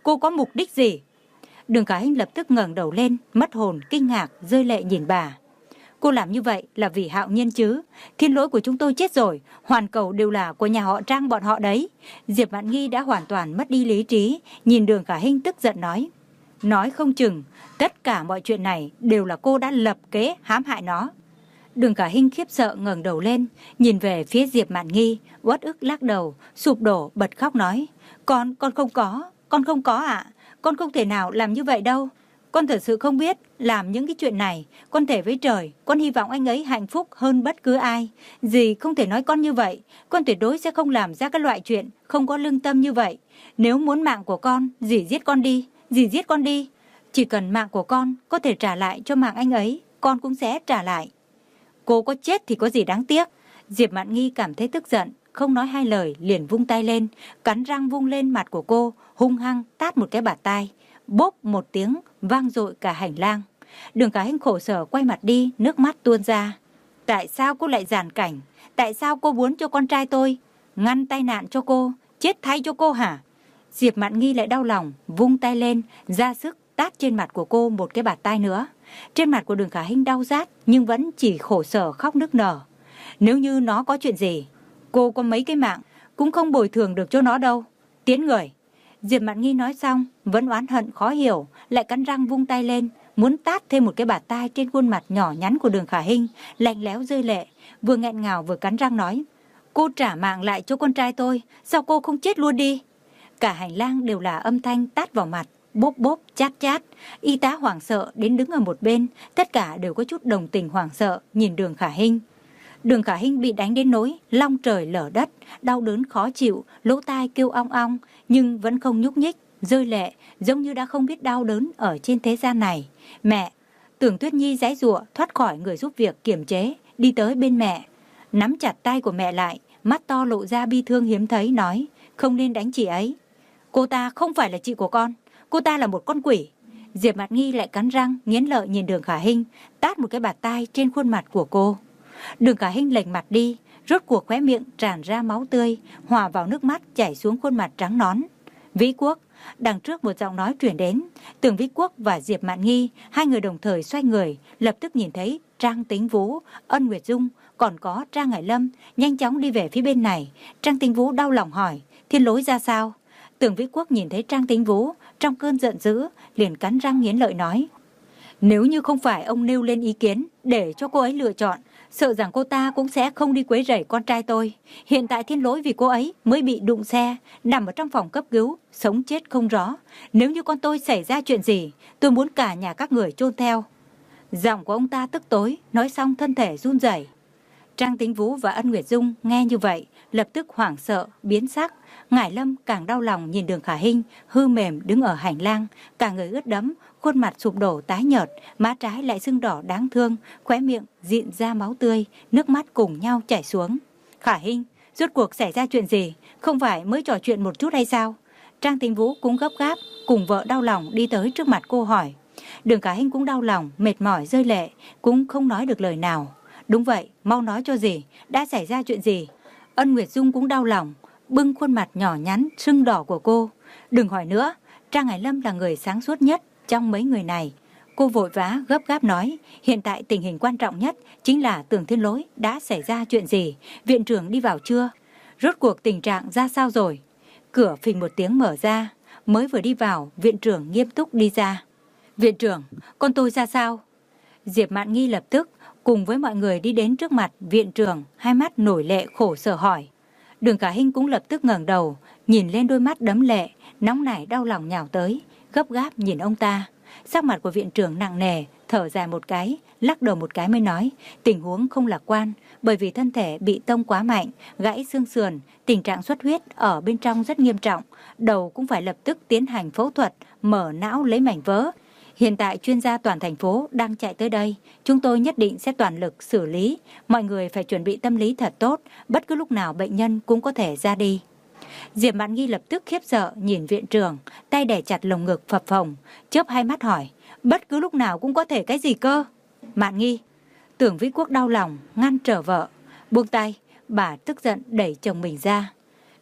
cô có mục đích gì? Đường Khả Hinh lập tức ngẩng đầu lên, mất hồn, kinh ngạc, rơi lệ nhìn bà. Cô làm như vậy là vì Hạo Nhiên chứ? Thiên Lỗi của chúng tôi chết rồi, hoàn cầu đều là của nhà họ Trang bọn họ đấy. Diệp Mạn Nghi đã hoàn toàn mất đi lý trí, nhìn Đường Khả Hinh tức giận nói. Nói không chừng, tất cả mọi chuyện này đều là cô đã lập kế hãm hại nó. Đường Khả Hinh khiếp sợ ngẩng đầu lên, nhìn về phía Diệp Mạn Nghi, uất ức lắc đầu, sụp đổ bật khóc nói. Con, con không có, con không có ạ, con không thể nào làm như vậy đâu. Con thật sự không biết làm những cái chuyện này, con thề với trời, con hy vọng anh ấy hạnh phúc hơn bất cứ ai. Dì không thể nói con như vậy, con tuyệt đối sẽ không làm ra các loại chuyện không có lương tâm như vậy. Nếu muốn mạng của con, dì giết con đi, dì giết con đi. Chỉ cần mạng của con có thể trả lại cho mạng anh ấy, con cũng sẽ trả lại. Cô có chết thì có gì đáng tiếc. Diệp Mạn Nghi cảm thấy tức giận, không nói hai lời liền vung tay lên, cắn răng vung lên mặt của cô, hung hăng tát một cái bạt tai. Bốp một tiếng vang dội cả hành lang. Đường Khả Hinh khổ sở quay mặt đi, nước mắt tuôn ra. Tại sao cô lại giàn cảnh? Tại sao cô muốn cho con trai tôi ngăn tai nạn cho cô, chết thay cho cô hả? Diệp Mạn Nghi lại đau lòng, vung tay lên, ra sức tát trên mặt của cô một cái bạt tai nữa. Trên mặt của Đường Khả Hinh đau rát nhưng vẫn chỉ khổ sở khóc nức nở. Nếu như nó có chuyện gì, cô có mấy cái mạng cũng không bồi thường được cho nó đâu. Tiến người. Diệp Mạn Nghi nói xong, vẫn oán hận khó hiểu, lại cắn răng vung tay lên, muốn tát thêm một cái bạt tai trên khuôn mặt nhỏ nhắn của Đường Khả Hinh, lạnh lẽo rơi lệ, vừa nghẹn ngào vừa cắn răng nói. Cô trả mạng lại cho con trai tôi, sao cô không chết luôn đi? Cả hành lang đều là âm thanh tát vào mặt, bốp bốp, chát chát. Y tá hoảng sợ đến đứng ở một bên, tất cả đều có chút đồng tình hoảng sợ nhìn Đường Khả Hinh. Đường Khả Hinh bị đánh đến nỗi long trời lở đất, đau đớn khó chịu, lỗ tai kêu ong ong, nhưng vẫn không nhúc nhích, rơi lệ, giống như đã không biết đau đớn ở trên thế gian này. Mẹ! Tưởng Tuyết Nhi giãy giụa thoát khỏi người giúp việc kiềm chế, đi tới bên mẹ, nắm chặt tay của mẹ lại, mắt to lộ ra bi thương hiếm thấy, nói, không nên đánh chị ấy. Cô ta không phải là chị của con, cô ta là một con quỷ. Diệp Mạn Nghi lại cắn răng, nghiến lợi nhìn Đường Khả Hinh, tát một cái bạt tai trên khuôn mặt của cô. Đường Khả Hinh lệch mặt đi, rốt cuộc khóe miệng tràn ra máu tươi, hòa vào nước mắt chảy xuống khuôn mặt trắng nõn. Vĩ Quốc, đằng trước một giọng nói truyền đến. Tưởng Vĩ Quốc và Diệp Mạn Nghi, hai người đồng thời xoay người, lập tức nhìn thấy Trang Tính Vũ, Ân Nguyệt Dung, còn có Trang Hải Lâm nhanh chóng đi về phía bên này. Trang Tính Vũ đau lòng hỏi, Thiên Lỗi ra sao? Tưởng Vĩ Quốc nhìn thấy Trang Tính Vũ, trong cơn giận dữ, liền cắn răng nghiến lợi nói. Nếu như không phải ông nêu lên ý kiến để cho cô ấy lựa chọn, sợ rằng cô ta cũng sẽ không đi quấy rầy con trai tôi. Hiện tại Thiên Lỗi vì cô ấy mới bị đụng xe, nằm ở trong phòng cấp cứu, sống chết không rõ. Nếu như con tôi xảy ra chuyện gì, tôi muốn cả nhà các người chôn theo. Giọng của ông ta tức tối, nói xong thân thể run rẩy. Trang Tính Vũ và Ân Nguyệt Dung nghe như vậy, lập tức hoảng sợ, biến sắc. Ngải Lâm càng đau lòng nhìn Đường Khả Hinh, hư mềm đứng ở hành lang, cả người ướt đẫm, khuôn mặt sụp đổ tái nhợt, má trái lại sưng đỏ đáng thương, khóe miệng dịn ra máu tươi, nước mắt cùng nhau chảy xuống. Khả Hinh, rốt cuộc xảy ra chuyện gì? Không phải mới trò chuyện một chút hay sao? Trang Tính Vũ cũng gấp gáp, cùng vợ đau lòng đi tới trước mặt cô hỏi. Đường Khả Hinh cũng đau lòng, mệt mỏi rơi lệ, cũng không nói được lời nào. Đúng vậy, mau nói cho dì, đã xảy ra chuyện gì? Ân Nguyệt Dung cũng đau lòng, bưng khuôn mặt nhỏ nhắn, sưng đỏ của cô. Đừng hỏi nữa, Trang Hải Lâm là người sáng suốt nhất trong mấy người này. Cô vội vã gấp gáp nói, hiện tại tình hình quan trọng nhất chính là Tưởng Thiên Lỗi đã xảy ra chuyện gì, viện trưởng đi vào chưa? Rốt cuộc tình trạng ra sao rồi? Cửa phình một tiếng mở ra, mới vừa đi vào, viện trưởng nghiêm túc đi ra. Viện trưởng, con tôi ra sao? Diệp Mạn Nghi lập tức cùng với mọi người đi đến trước mặt viện trưởng, hai mắt nổi lệ khổ sở hỏi. Đường Khả Hinh cũng lập tức ngẩng đầu, nhìn lên đôi mắt đẫm lệ, nóng nảy đau lòng nhào tới, gấp gáp nhìn ông ta. Sắc mặt của viện trưởng nặng nề, thở dài một cái, lắc đầu một cái mới nói, tình huống không lạc quan, bởi vì thân thể bị tông quá mạnh, gãy xương sườn, tình trạng xuất huyết ở bên trong rất nghiêm trọng, đầu cũng phải lập tức tiến hành phẫu thuật, mở não lấy mảnh vỡ. Hiện tại chuyên gia toàn thành phố đang chạy tới đây, chúng tôi nhất định sẽ toàn lực xử lý, mọi người phải chuẩn bị tâm lý thật tốt, bất cứ lúc nào bệnh nhân cũng có thể ra đi. Diệp Mạn Nghi lập tức khiếp sợ nhìn viện trưởng, tay đè chặt lồng ngực phập phồng, chớp hai mắt hỏi, bất cứ lúc nào cũng có thể cái gì cơ? Mạn Nghi, Tưởng Vĩ Quốc đau lòng, ngăn trở vợ, buông tay, bà tức giận đẩy chồng mình ra.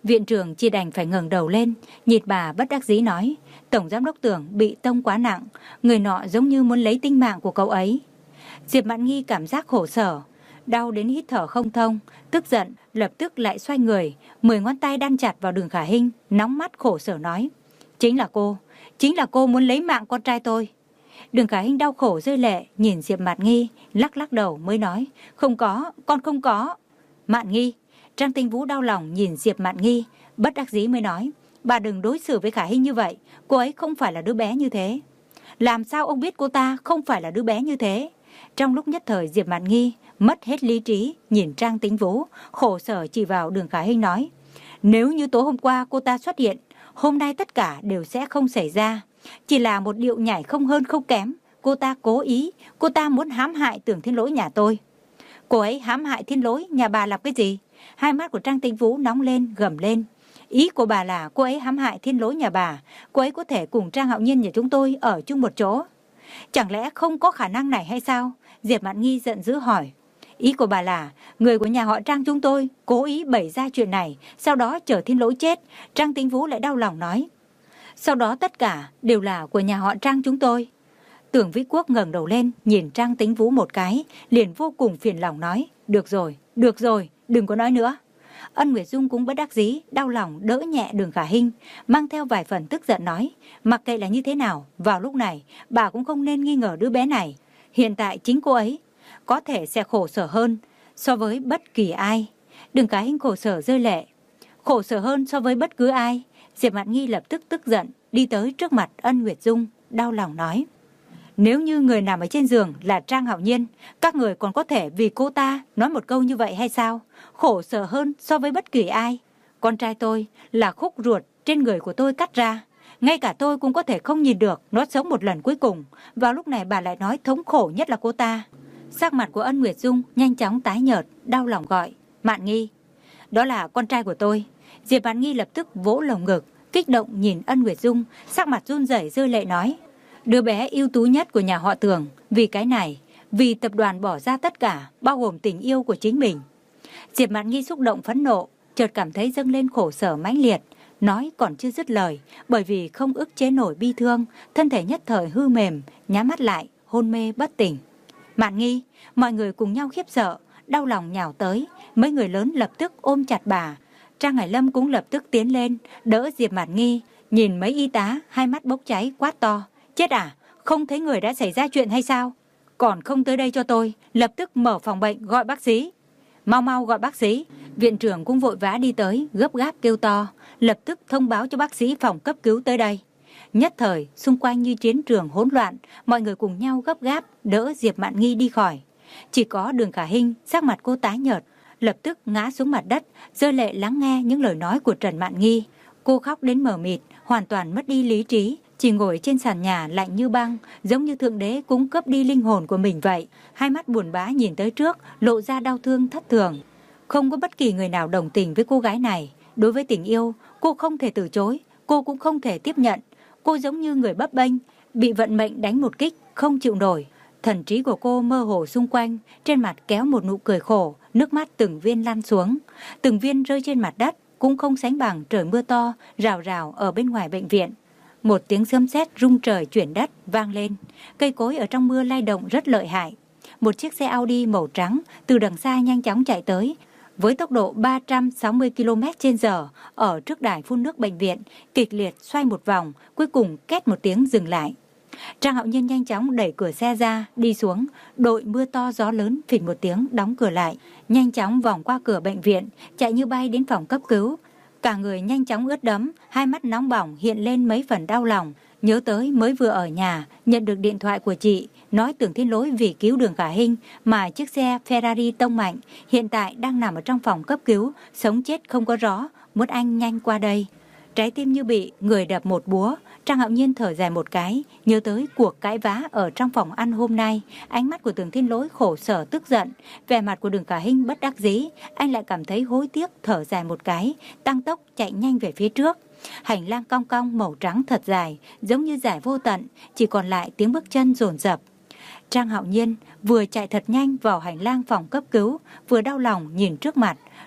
Viện trưởng chỉ đành phải ngẩng đầu lên, nhìn bà bất đắc dĩ nói, Tổng Giám đốc Tưởng bị tông quá nặng, người nọ giống như muốn lấy tính mạng của cậu ấy. Diệp Mạn Nghi cảm giác khổ sở, đau đến hít thở không thông, tức giận, lập tức lại xoay người, mười ngón tay đan chặt vào Đường Khả Hinh, nóng mắt khổ sở nói, chính là cô, chính là cô muốn lấy mạng con trai tôi. Đường Khả Hinh đau khổ rơi lệ, nhìn Diệp Mạn Nghi, lắc lắc đầu mới nói, không có, con không có. Mạn Nghi, Trang Tinh Vũ đau lòng nhìn Diệp Mạn Nghi, bất đắc dĩ mới nói, bà đừng đối xử với Khả Hinh như vậy, cô ấy không phải là đứa bé như thế. Làm sao ông biết cô ta không phải là đứa bé như thế? Trong lúc nhất thời Diệp Mạn Nghi mất hết lý trí, nhìn Trang Tinh Vũ, khổ sở chỉ vào Đường Khả Hinh nói, nếu như tối hôm qua cô ta xuất hiện, hôm nay tất cả đều sẽ không xảy ra. Chỉ là một điệu nhảy không hơn không kém, cô ta cố ý, cô ta muốn hãm hại Tưởng Thiên Lỗi nhà tôi. Cô ấy hãm hại Thiên Lỗi nhà bà làm cái gì? Hai mắt của Trang Tinh Vũ nóng lên, gầm lên. Ý của bà là cô ấy hãm hại Thiên Lỗi nhà bà, cô ấy có thể cùng Trang Hạo Nhiên nhà chúng tôi ở chung một chỗ. Chẳng lẽ không có khả năng này hay sao? Diệp Mạn Nghi giận dữ hỏi. Ý của bà là người của nhà họ Trang chúng tôi cố ý bày ra chuyện này, sau đó chờ Thiên Lỗi chết. Trang Tinh Vũ lại đau lòng nói, sau đó tất cả đều là của nhà họ Trang chúng tôi. Tưởng Vĩ Quốc ngẩng đầu lên nhìn Trang Tinh Vũ một cái, liền vô cùng phiền lòng nói, được rồi, được rồi, đừng có nói nữa. Ân Nguyệt Dung cũng bất đắc dĩ, đau lòng đỡ nhẹ Đường Khả Hinh, mang theo vài phần tức giận nói, mặc kệ là như thế nào, vào lúc này bà cũng không nên nghi ngờ đứa bé này. Hiện tại chính cô ấy có thể sẽ khổ sở hơn so với bất kỳ ai. Đường Khả Hinh khổ sở rơi lệ. Khổ sở hơn so với bất cứ ai. Diệp Mạn Nghi lập tức tức giận, đi tới trước mặt Ân Nguyệt Dung, đau lòng nói, nếu như người nằm ở trên giường là Trang Hạo Nhiên, các người còn có thể vì cô ta nói một câu như vậy hay sao? Khổ sở hơn so với bất kỳ ai. Con trai tôi là khúc ruột trên người của tôi cắt ra, ngay cả tôi cũng có thể không nhìn được nó sống một lần cuối cùng. Vào lúc này bà lại nói thống khổ nhất là cô ta. Sắc mặt của Ân Nguyệt Dung nhanh chóng tái nhợt, đau lòng gọi, Mạn Nghi, đó là con trai của tôi. Diệp Mạn Nghi lập tức vỗ lồng ngực, kích động nhìn Ân Nguyệt Dung, sắc mặt run rẩy rơi lệ nói, đứa bé ưu tú nhất của nhà họ Tưởng, vì cái này, vì tập đoàn bỏ ra tất cả, bao gồm tình yêu của chính mình. Diệp Mạn Nghi xúc động phẫn nộ, chợt cảm thấy dâng lên khổ sở mãnh liệt, nói còn chưa dứt lời, bởi vì không ức chế nổi bi thương, thân thể nhất thời hư mềm, nhắm mắt lại, hôn mê bất tỉnh. Mạn Nghi, mọi người cùng nhau khiếp sợ, đau lòng nhào tới, mấy người lớn lập tức ôm chặt bà. Trang Hải Lâm cũng lập tức tiến lên, đỡ Diệp Mạn Nghi, nhìn mấy y tá, hai mắt bốc cháy quát to, chết à, không thấy người đã xảy ra chuyện hay sao? Còn không tới đây cho tôi, lập tức mở phòng bệnh gọi bác sĩ. Mau mau gọi bác sĩ. Viện trưởng cũng vội vã đi tới, gấp gáp kêu to, lập tức thông báo cho bác sĩ phòng cấp cứu tới đây. Nhất thời, xung quanh như chiến trường hỗn loạn, mọi người cùng nhau gấp gáp đỡ Diệp Mạn Nghi đi khỏi. Chỉ có Đường Khả Hinh, sắc mặt cô tái nhợt, lập tức ngã xuống mặt đất, rơi lệ lắng nghe những lời nói của Trần Mạn Nghi. Cô khóc đến mờ mịt, hoàn toàn mất đi lý trí, chỉ ngồi trên sàn nhà lạnh như băng, giống như thượng đế cũng cướp đi linh hồn của mình vậy. Hai mắt buồn bã nhìn tới trước, lộ ra đau thương thất thường. Không có bất kỳ người nào đồng tình với cô gái này. Đối với tình yêu, cô không thể từ chối, cô cũng không thể tiếp nhận. Cô giống như người bấp bênh, bị vận mệnh đánh một kích, không chịu nổi. Thần trí của cô mơ hồ xung quanh, trên mặt kéo một nụ cười khổ, nước mắt từng viên lăn xuống. Từng viên rơi trên mặt đất, cũng không sánh bằng trời mưa to, rào rào ở bên ngoài bệnh viện. Một tiếng sấm sét rung trời chuyển đất vang lên, cây cối ở trong mưa lay động rất lợi hại. Một chiếc xe Audi màu trắng từ đằng xa nhanh chóng chạy tới, với tốc độ ba trăm sáu mươi ki lô mét trên giờ, ở trước đài phun nước bệnh viện, kịch liệt xoay một vòng, cuối cùng két một tiếng dừng lại. Trang Hạo Nhiên nhanh chóng đẩy cửa xe ra, đi xuống, đội mưa to gió lớn phịch một tiếng đóng cửa lại, nhanh chóng vòng qua cửa bệnh viện, chạy như bay đến phòng cấp cứu. Cả người nhanh chóng ướt đẫm, hai mắt nóng bỏng hiện lên mấy phần đau lòng, nhớ tới mới vừa ở nhà, nhận được điện thoại của chị, nói Tưởng Thiên Lỗi vì cứu Đường Khả Hinh mà chiếc xe Ferrari tông mạnh, hiện tại đang nằm ở trong phòng cấp cứu, sống chết không có rõ, muốn anh nhanh qua đây. Trái tim như bị người đập một búa. Trang Hạo Nhiên thở dài một cái, nhớ tới cuộc cãi vã ở trong phòng ăn hôm nay, ánh mắt của Tưởng Thiên Lỗi khổ sở tức giận, vẻ mặt của Đường Khả Hinh bất đắc dĩ, anh lại cảm thấy hối tiếc, thở dài một cái, tăng tốc chạy nhanh về phía trước. Hành lang cong cong màu trắng thật dài, giống như dải vô tận, chỉ còn lại tiếng bước chân dồn dập. Trang Hạo Nhiên vừa chạy thật nhanh vào hành lang phòng cấp cứu, vừa đau lòng nhìn trước mặt,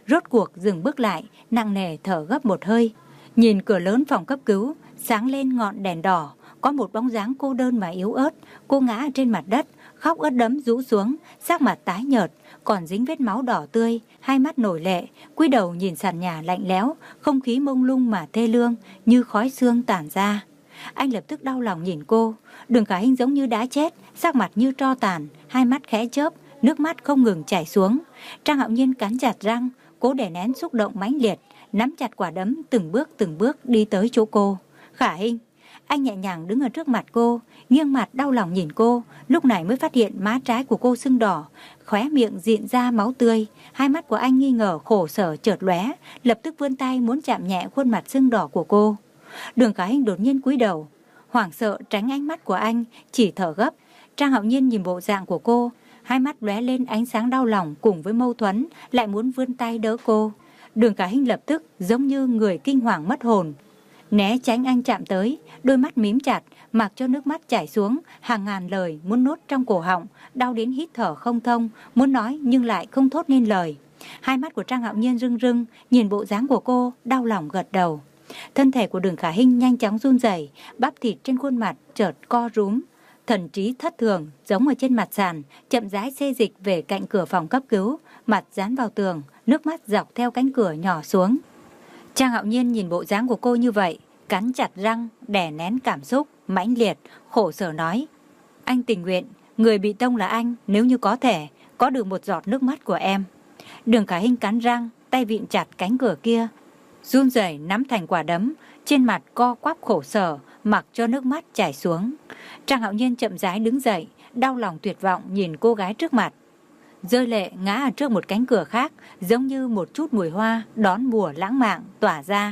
rốt cuộc dừng bước lại, nặng nề thở gấp một hơi. Nhìn cửa lớn phòng cấp cứu, sáng lên ngọn đèn đỏ, có một bóng dáng cô đơn mà yếu ớt. Cô ngã trên mặt đất, khóc ướt đẫm rũ xuống, sắc mặt tái nhợt, còn dính vết máu đỏ tươi, hai mắt nổi lệ, cúi đầu nhìn sàn nhà lạnh lẽo, không khí mông lung mà thê lương, như khói xương tản ra. Anh lập tức đau lòng nhìn cô. Đường Khả Hinh giống như đã chết, sắc mặt như tro tàn, hai mắt khẽ chớp, nước mắt không ngừng chảy xuống. Trang Hạo Nhiên cắn chặt răng, cố đè nén xúc động mãnh liệt, nắm chặt quả đấm, từng bước từng bước đi tới chỗ cô. Khả Hinh. Anh nhẹ nhàng đứng ở trước mặt cô, nghiêng mặt đau lòng nhìn cô, lúc này mới phát hiện má trái của cô sưng đỏ, khóe miệng rịn ra máu tươi. Hai mắt của anh nghi ngờ khổ sở chợt lóe, lập tức vươn tay muốn chạm nhẹ khuôn mặt sưng đỏ của cô. Đường Khả Hinh đột nhiên cúi đầu, hoảng sợ tránh ánh mắt của anh, chỉ thở gấp. Trang Hạo Nhiên nhìn bộ dạng của cô, hai mắt lóe lên ánh sáng đau lòng cùng với mâu thuẫn, lại muốn vươn tay đỡ cô. Đường Khả Hinh lập tức giống như người kinh hoàng mất hồn, né tránh anh chạm tới, đôi mắt mím chặt, mặc cho nước mắt chảy xuống, hàng ngàn lời muốn nuốt trong cổ họng, đau đến hít thở không thông, muốn nói nhưng lại không thốt nên lời. Hai mắt của Trang Hạo Nhiên rưng rưng, nhìn bộ dáng của cô, đau lòng gật đầu. Thân thể của Đường Khả Hinh nhanh chóng run rẩy, bắp thịt trên khuôn mặt chợt co rúm, thần trí thất thường, giống ở trên mặt sàn, chậm rãi xê dịch về cạnh cửa phòng cấp cứu, mặt dán vào tường, nước mắt dọc theo cánh cửa nhỏ xuống. Trang Hạo Nhiên nhìn bộ dáng của cô như vậy, cắn chặt răng, đè nén cảm xúc mãnh liệt, khổ sở nói: anh tình nguyện, người bị tông là anh, nếu như có thể, có được một giọt nước mắt của em. Đường Khả Hinh cắn răng, tay vịn chặt cánh cửa kia, run rẩy nắm thành quả đấm, trên mặt co quắp khổ sở, mặc cho nước mắt chảy xuống. Trang Hạo Nhiên chậm rãi đứng dậy, đau lòng tuyệt vọng nhìn cô gái trước mặt, rơi lệ ngã ở trước một cánh cửa khác, giống như một chút mùi hoa đón mùa lãng mạn tỏa ra.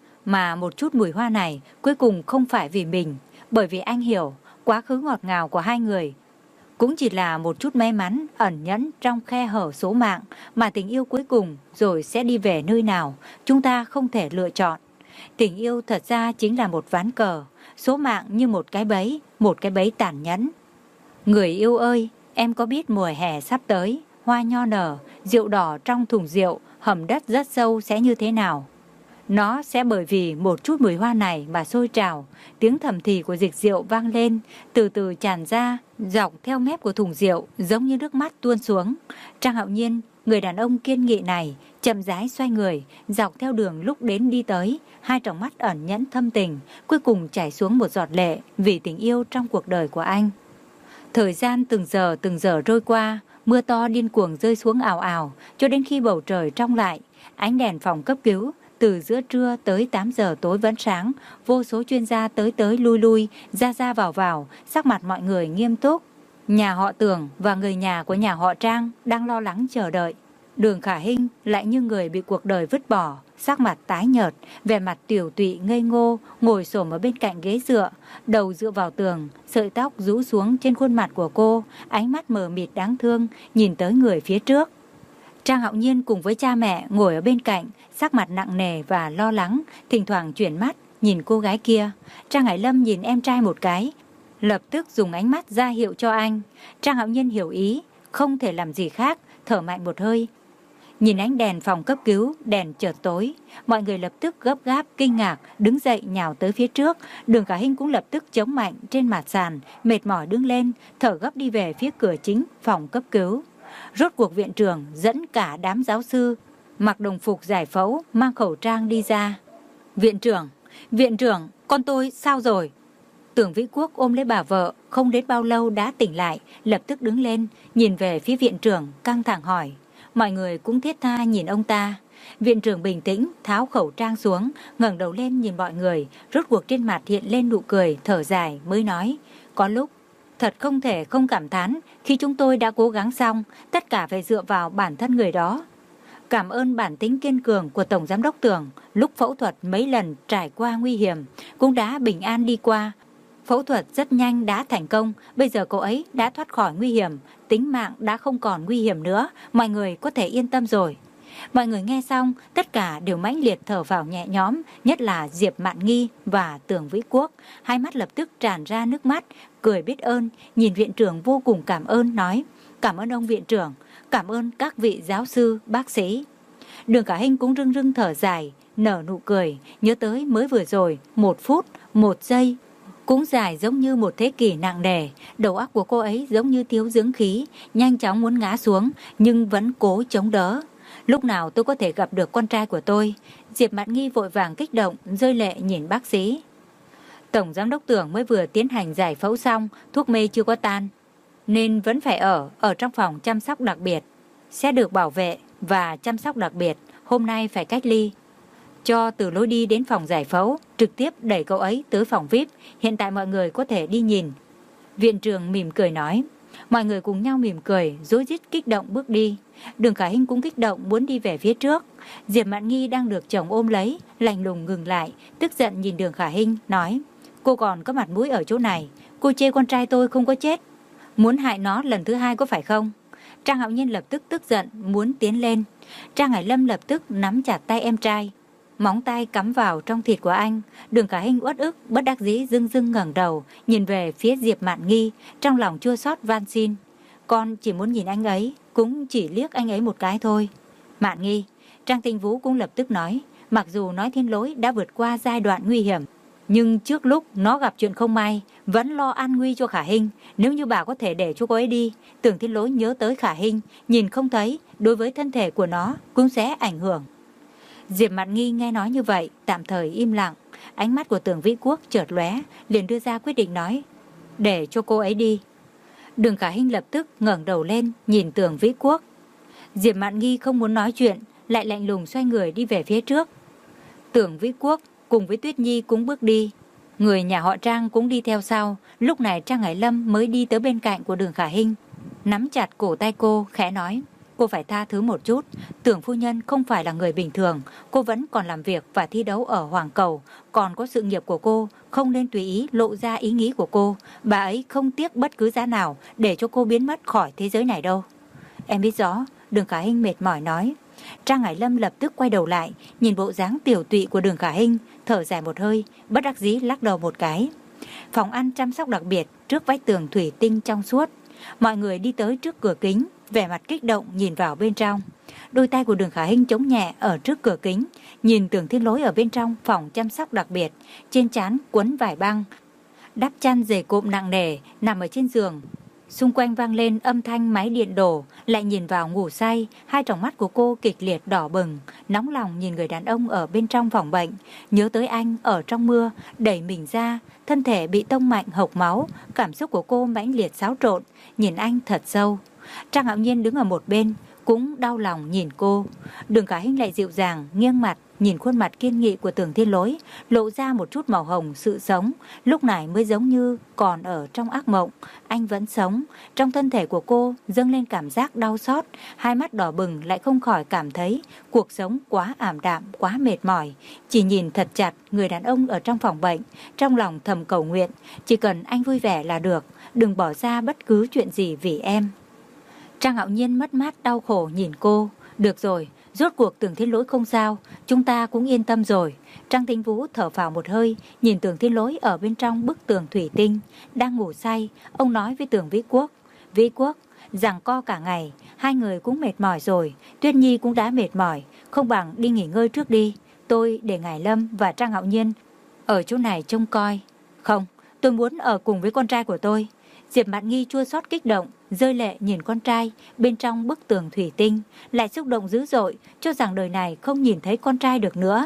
Mà một chút mùi hoa này cuối cùng không phải vì mình, bởi vì anh hiểu quá khứ ngọt ngào của hai người cũng chỉ là một chút may mắn ẩn nhẫn trong khe hở số mạng, mà tình yêu cuối cùng rồi sẽ đi về nơi nào chúng ta không thể lựa chọn. Tình yêu thật ra chính là một ván cờ, số mạng như một cái bẫy, một cái bẫy tàn nhẫn. Người yêu ơi, em có biết mùa hè sắp tới, hoa nho nở, rượu đỏ trong thùng rượu, hầm đất rất sâu sẽ như thế nào? Nó sẽ bởi vì một chút mùi hoa này mà sôi trào. Tiếng thầm thì của dịch rượu vang lên, từ từ tràn ra, dọc theo mép của thùng rượu, giống như nước mắt tuôn xuống. Trang Hạo Nhiên, người đàn ông kiên nghị này, chậm rãi xoay người, dọc theo đường lúc đến đi tới, hai tròng mắt ẩn nhẫn thâm tình, cuối cùng chảy xuống một giọt lệ vì tình yêu trong cuộc đời của anh. Thời gian từng giờ từng giờ trôi qua, mưa to điên cuồng rơi xuống ào ào, cho đến khi bầu trời trong lại, ánh đèn phòng cấp cứu từ giữa trưa tới tám giờ tối vẫn sáng, vô số chuyên gia tới tới lui lui, ra ra vào vào, sắc mặt mọi người nghiêm túc. Nhà họ Tưởng và người nhà của nhà họ Trang đang lo lắng chờ đợi. Đường Khả Hinh lại như người bị cuộc đời vứt bỏ, sắc mặt tái nhợt, vẻ mặt tiểu tụy ngây ngô, ngồi xổm ở bên cạnh ghế dựa, đầu dựa vào tường, sợi tóc rũ xuống trên khuôn mặt của cô, ánh mắt mờ mịt đáng thương, nhìn tới người phía trước. Trang Hạo Nhiên cùng với cha mẹ ngồi ở bên cạnh, sắc mặt nặng nề và lo lắng, thỉnh thoảng chuyển mắt nhìn cô gái kia. Trang Hải Lâm nhìn em trai một cái, lập tức dùng ánh mắt ra hiệu cho anh. Trang Hạo Nhiên hiểu ý, không thể làm gì khác, thở mạnh một hơi. Nhìn ánh đèn phòng cấp cứu, đèn chợt tối, mọi người lập tức gấp gáp, kinh ngạc, đứng dậy nhào tới phía trước. Đường Khả Hinh cũng lập tức chống mạnh trên mặt sàn, mệt mỏi đứng lên, thở gấp đi về phía cửa chính phòng cấp cứu. Rốt cuộc viện trưởng dẫn cả đám giáo sư mặc đồng phục giải phẫu, mang khẩu trang đi ra. Viện trưởng, viện trưởng, con tôi sao rồi? Tưởng Vĩ Quốc ôm lấy bà vợ, không đến bao lâu đã tỉnh lại, lập tức đứng lên, nhìn về phía viện trưởng, căng thẳng hỏi. Mọi người cũng thiết tha nhìn ông ta. Viện trưởng bình tĩnh, tháo khẩu trang xuống, ngẩng đầu lên nhìn mọi người, rốt cuộc trên mặt hiện lên nụ cười, thở dài mới nói. Có lúc, thật không thể không cảm thán, khi chúng tôi đã cố gắng xong, tất cả phải dựa vào bản thân người đó. Cảm ơn bản tính kiên cường của Tổng Giám đốc Tưởng, lúc phẫu thuật mấy lần trải qua nguy hiểm, cũng đã bình an đi qua. Phẫu thuật rất nhanh đã thành công, bây giờ cô ấy đã thoát khỏi nguy hiểm, tính mạng đã không còn nguy hiểm nữa, mọi người có thể yên tâm rồi. Mọi người nghe xong, tất cả đều mãnh liệt thở vào nhẹ nhõm, nhất là Diệp Mạn Nghi và Tưởng Vĩ Quốc, hai mắt lập tức tràn ra nước mắt, cười biết ơn, nhìn viện trưởng vô cùng cảm ơn, nói: Cảm ơn ông viện trưởng, cảm ơn các vị giáo sư, bác sĩ. Đường Khả Hinh cũng rưng rưng thở dài, nở nụ cười, nhớ tới mới vừa rồi, một phút, một giây, cũng dài giống như một thế kỷ nặng nề. Đầu óc của cô ấy giống như thiếu dưỡng khí, nhanh chóng muốn ngã xuống, nhưng vẫn cố chống đỡ. Lúc nào tôi có thể gặp được con trai của tôi? Diệp Mạn Nghi vội vàng kích động, rơi lệ nhìn bác sĩ. Tổng giám đốc Tưởng mới vừa tiến hành giải phẫu xong, thuốc mê chưa có tan, nên vẫn phải ở, ở trong phòng chăm sóc đặc biệt. Sẽ được bảo vệ và chăm sóc đặc biệt, hôm nay phải cách ly. Cho từ lối đi đến phòng giải phẫu, trực tiếp đẩy cậu ấy tới phòng vi ai pi, hiện tại mọi người có thể đi nhìn. Viện trưởng mỉm cười nói. Mọi người cùng nhau mỉm cười, rối rít kích động bước đi. Đường Khả Hinh cũng kích động muốn đi về phía trước. Diệp Mạn Nghi đang được chồng ôm lấy, lạnh lùng ngừng lại, tức giận nhìn Đường Khả Hinh, nói: Cô còn có mặt mũi ở chỗ này, cô chê con trai tôi không có chết, muốn hại nó lần thứ hai có phải không? Trang Hạo Nhiên lập tức tức giận, muốn tiến lên. Trang Hải Lâm lập tức nắm chặt tay em trai, móng tay cắm vào trong thịt của anh. Đường Khả Hinh uất ức, bất đắc dĩ dưng dưng ngẩng đầu, nhìn về phía Diệp Mạn Nghi, trong lòng chua xót van xin. Con chỉ muốn nhìn anh ấy, cũng chỉ liếc anh ấy một cái thôi. Mạn Nghi, Trang Tinh Vũ cũng lập tức nói, mặc dù nói Thiên Lỗi đã vượt qua giai đoạn nguy hiểm, nhưng trước lúc nó gặp chuyện không may, vẫn lo an nguy cho Khả Hinh. Nếu như bà có thể để cho cô ấy đi, Tưởng Thiên Lỗi nhớ tới Khả Hinh, nhìn không thấy, đối với thân thể của nó cũng sẽ ảnh hưởng. Diệp Mạn Nghi nghe nói như vậy, tạm thời im lặng. Ánh mắt của Tưởng Vĩ Quốc chợt lóe, liền đưa ra quyết định nói, để cho cô ấy đi. Đường Khả Hinh lập tức ngẩng đầu lên, nhìn Tưởng Vĩ Quốc. Diệp Mạn Nghi không muốn nói chuyện, lại lạnh lùng xoay người đi về phía trước. Tưởng Vĩ Quốc cùng với Tuyết Nhi cũng bước đi. Người nhà họ Trang cũng đi theo sau. Lúc này Trang Hải Lâm mới đi tới bên cạnh của Đường Khả Hinh, nắm chặt cổ tay cô, khẽ nói, cô phải tha thứ một chút. Tưởng phu nhân không phải là người bình thường, cô vẫn còn làm việc và thi đấu ở Hoàng Cầu, còn có sự nghiệp của cô, không nên tùy ý lộ ra ý nghĩ của cô. Bà ấy không tiếc bất cứ giá nào để cho cô biến mất khỏi thế giới này đâu. Em biết rõ, Đường Khả Hinh mệt mỏi nói. Trang Hải Lâm lập tức quay đầu lại, nhìn bộ dáng tiểu tụy của Đường Khả Hinh, thở dài một hơi, bất đắc dĩ lắc đầu một cái. Phòng ăn chăm sóc đặc biệt, trước vách tường thủy tinh trong suốt. Mọi người đi tới trước cửa kính, vẻ mặt kích động nhìn vào bên trong. Đôi tay của Đường Khả Hinh chống nhẹ ở trước cửa kính, nhìn Tưởng Thiên Lỗi ở bên trong phòng chăm sóc đặc biệt, trên trán quấn vải băng, đắp chăn dày cộm nặng nề, nằm ở trên giường. Xung quanh vang lên âm thanh máy điện đổ, lại nhìn vào ngủ say, hai tròng mắt của cô kịch liệt đỏ bừng, nóng lòng nhìn người đàn ông ở bên trong phòng bệnh, nhớ tới anh ở trong mưa, đẩy mình ra, thân thể bị tông mạnh hộc máu, cảm xúc của cô mãnh liệt xáo trộn, nhìn anh thật sâu. Trang Hạo Nhiên đứng ở một bên, cũng đau lòng nhìn cô. Đường Khả Hinh lại dịu dàng, nghiêng mặt, nhìn khuôn mặt kiên nghị của Tưởng Thiên Lỗi, lộ ra một chút màu hồng sự sống, lúc này mới giống như còn ở trong ác mộng. Anh vẫn sống. Trong thân thể của cô dâng lên cảm giác đau xót, hai mắt đỏ bừng lại không khỏi cảm thấy cuộc sống quá ảm đạm, quá mệt mỏi. Chỉ nhìn thật chặt người đàn ông ở trong phòng bệnh, trong lòng thầm cầu nguyện, chỉ cần anh vui vẻ là được, đừng bỏ ra bất cứ chuyện gì vì em. Trang Hạo Nhiên mất mát đau khổ nhìn cô. Được rồi, rốt cuộc Tưởng Thiên Lỗi không sao, chúng ta cũng yên tâm rồi. Trang Tinh Vũ thở phào một hơi, nhìn Tưởng Thiên Lỗi ở bên trong bức tường thủy tinh, đang ngủ say. Ông nói với Tưởng Vĩ Quốc, Vĩ Quốc, giằng co cả ngày, hai người cũng mệt mỏi rồi, Tuyết Nhi cũng đã mệt mỏi, không bằng đi nghỉ ngơi trước đi. Tôi để Ngải Lâm và Trang Hạo Nhiên ở chỗ này trông coi. Không, tôi muốn ở cùng với con trai của tôi. Diệp Mạn Nghi chua xót kích động, rơi lệ nhìn con trai bên trong bức tường thủy tinh, lại xúc động dữ dội, cho rằng đời này không nhìn thấy con trai được nữa.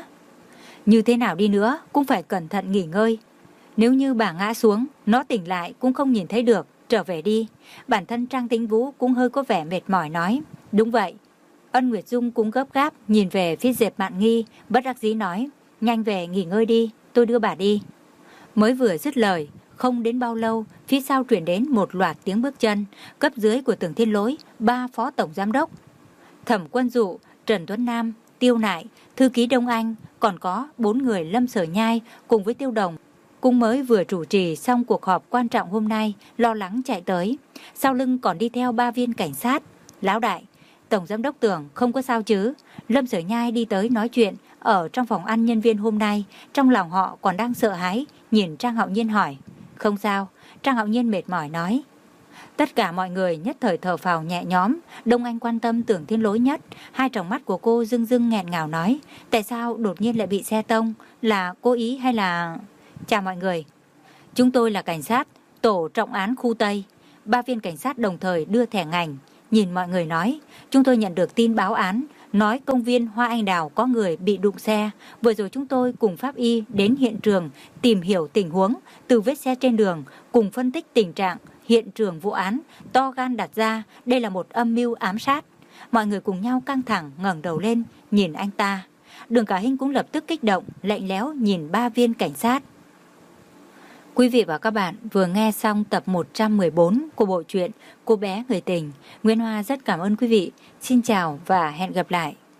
Như thế nào đi nữa cũng phải cẩn thận nghỉ ngơi. Nếu như bà ngã xuống, nó tỉnh lại cũng không nhìn thấy được, trở về đi. Bản thân Trang Tinh Vũ cũng hơi có vẻ mệt mỏi nói. Đúng vậy. Ân Nguyệt Dung cũng gấp gáp nhìn về phía Diệp Mạn Nghi, bất đắc dĩ nói, nhanh về nghỉ ngơi đi, tôi đưa bà đi. Mới vừa dứt lời, không đến bao lâu, phía sau truyền đến một loạt tiếng bước chân. Cấp dưới của Tưởng Thiên Lỗi, ba phó tổng giám đốc, Thẩm Quân Dụ, Trần Tuấn Nam, Tiêu Nại, thư ký Đông Anh, còn có bốn người Lâm Sở Nhai cùng với Tiêu Đồng, cũng mới vừa chủ trì xong cuộc họp quan trọng hôm nay, lo lắng chạy tới. Sau lưng còn đi theo ba viên cảnh sát. Lão đại, tổng giám đốc Tưởng không có sao chứ? Lâm Sở Nhai đi tới nói chuyện ở trong phòng ăn nhân viên hôm nay, trong lòng họ còn đang sợ hãi, nhìn Trang Hạo Nhiên hỏi. Không sao, Trang Hạo Nhiên mệt mỏi nói. Tất cả mọi người nhất thời thở phào nhẹ nhõm. Đông Anh quan tâm Tưởng Thiên Lỗi nhất. Hai tròng mắt của cô rưng rưng nghẹn ngào nói: tại sao đột nhiên lại bị xe tông? Là cố ý hay là... Chào mọi người, chúng tôi là cảnh sát tổ trọng án khu Tây. Ba viên cảnh sát đồng thời đưa thẻ ngành, nhìn mọi người nói: chúng tôi nhận được tin báo án, nói công viên Hoa Anh Đào có người bị đụng xe. Vừa rồi chúng tôi cùng pháp y đến hiện trường tìm hiểu tình huống từ vết xe trên đường, cùng phân tích tình trạng hiện trường vụ án. To gan đặt ra đây là một âm mưu ám sát. Mọi người cùng nhau căng thẳng ngẩng đầu lên nhìn anh ta. Đường Cả Hinh cũng lập tức kích động, lạnh lẽo nhìn ba viên cảnh sát. Quý vị và các bạn vừa nghe xong tập một trăm mười bốn của bộ truyện Cô bé người tình. Nguyễn Hoa rất cảm ơn quý vị. Xin chào và hẹn gặp lại.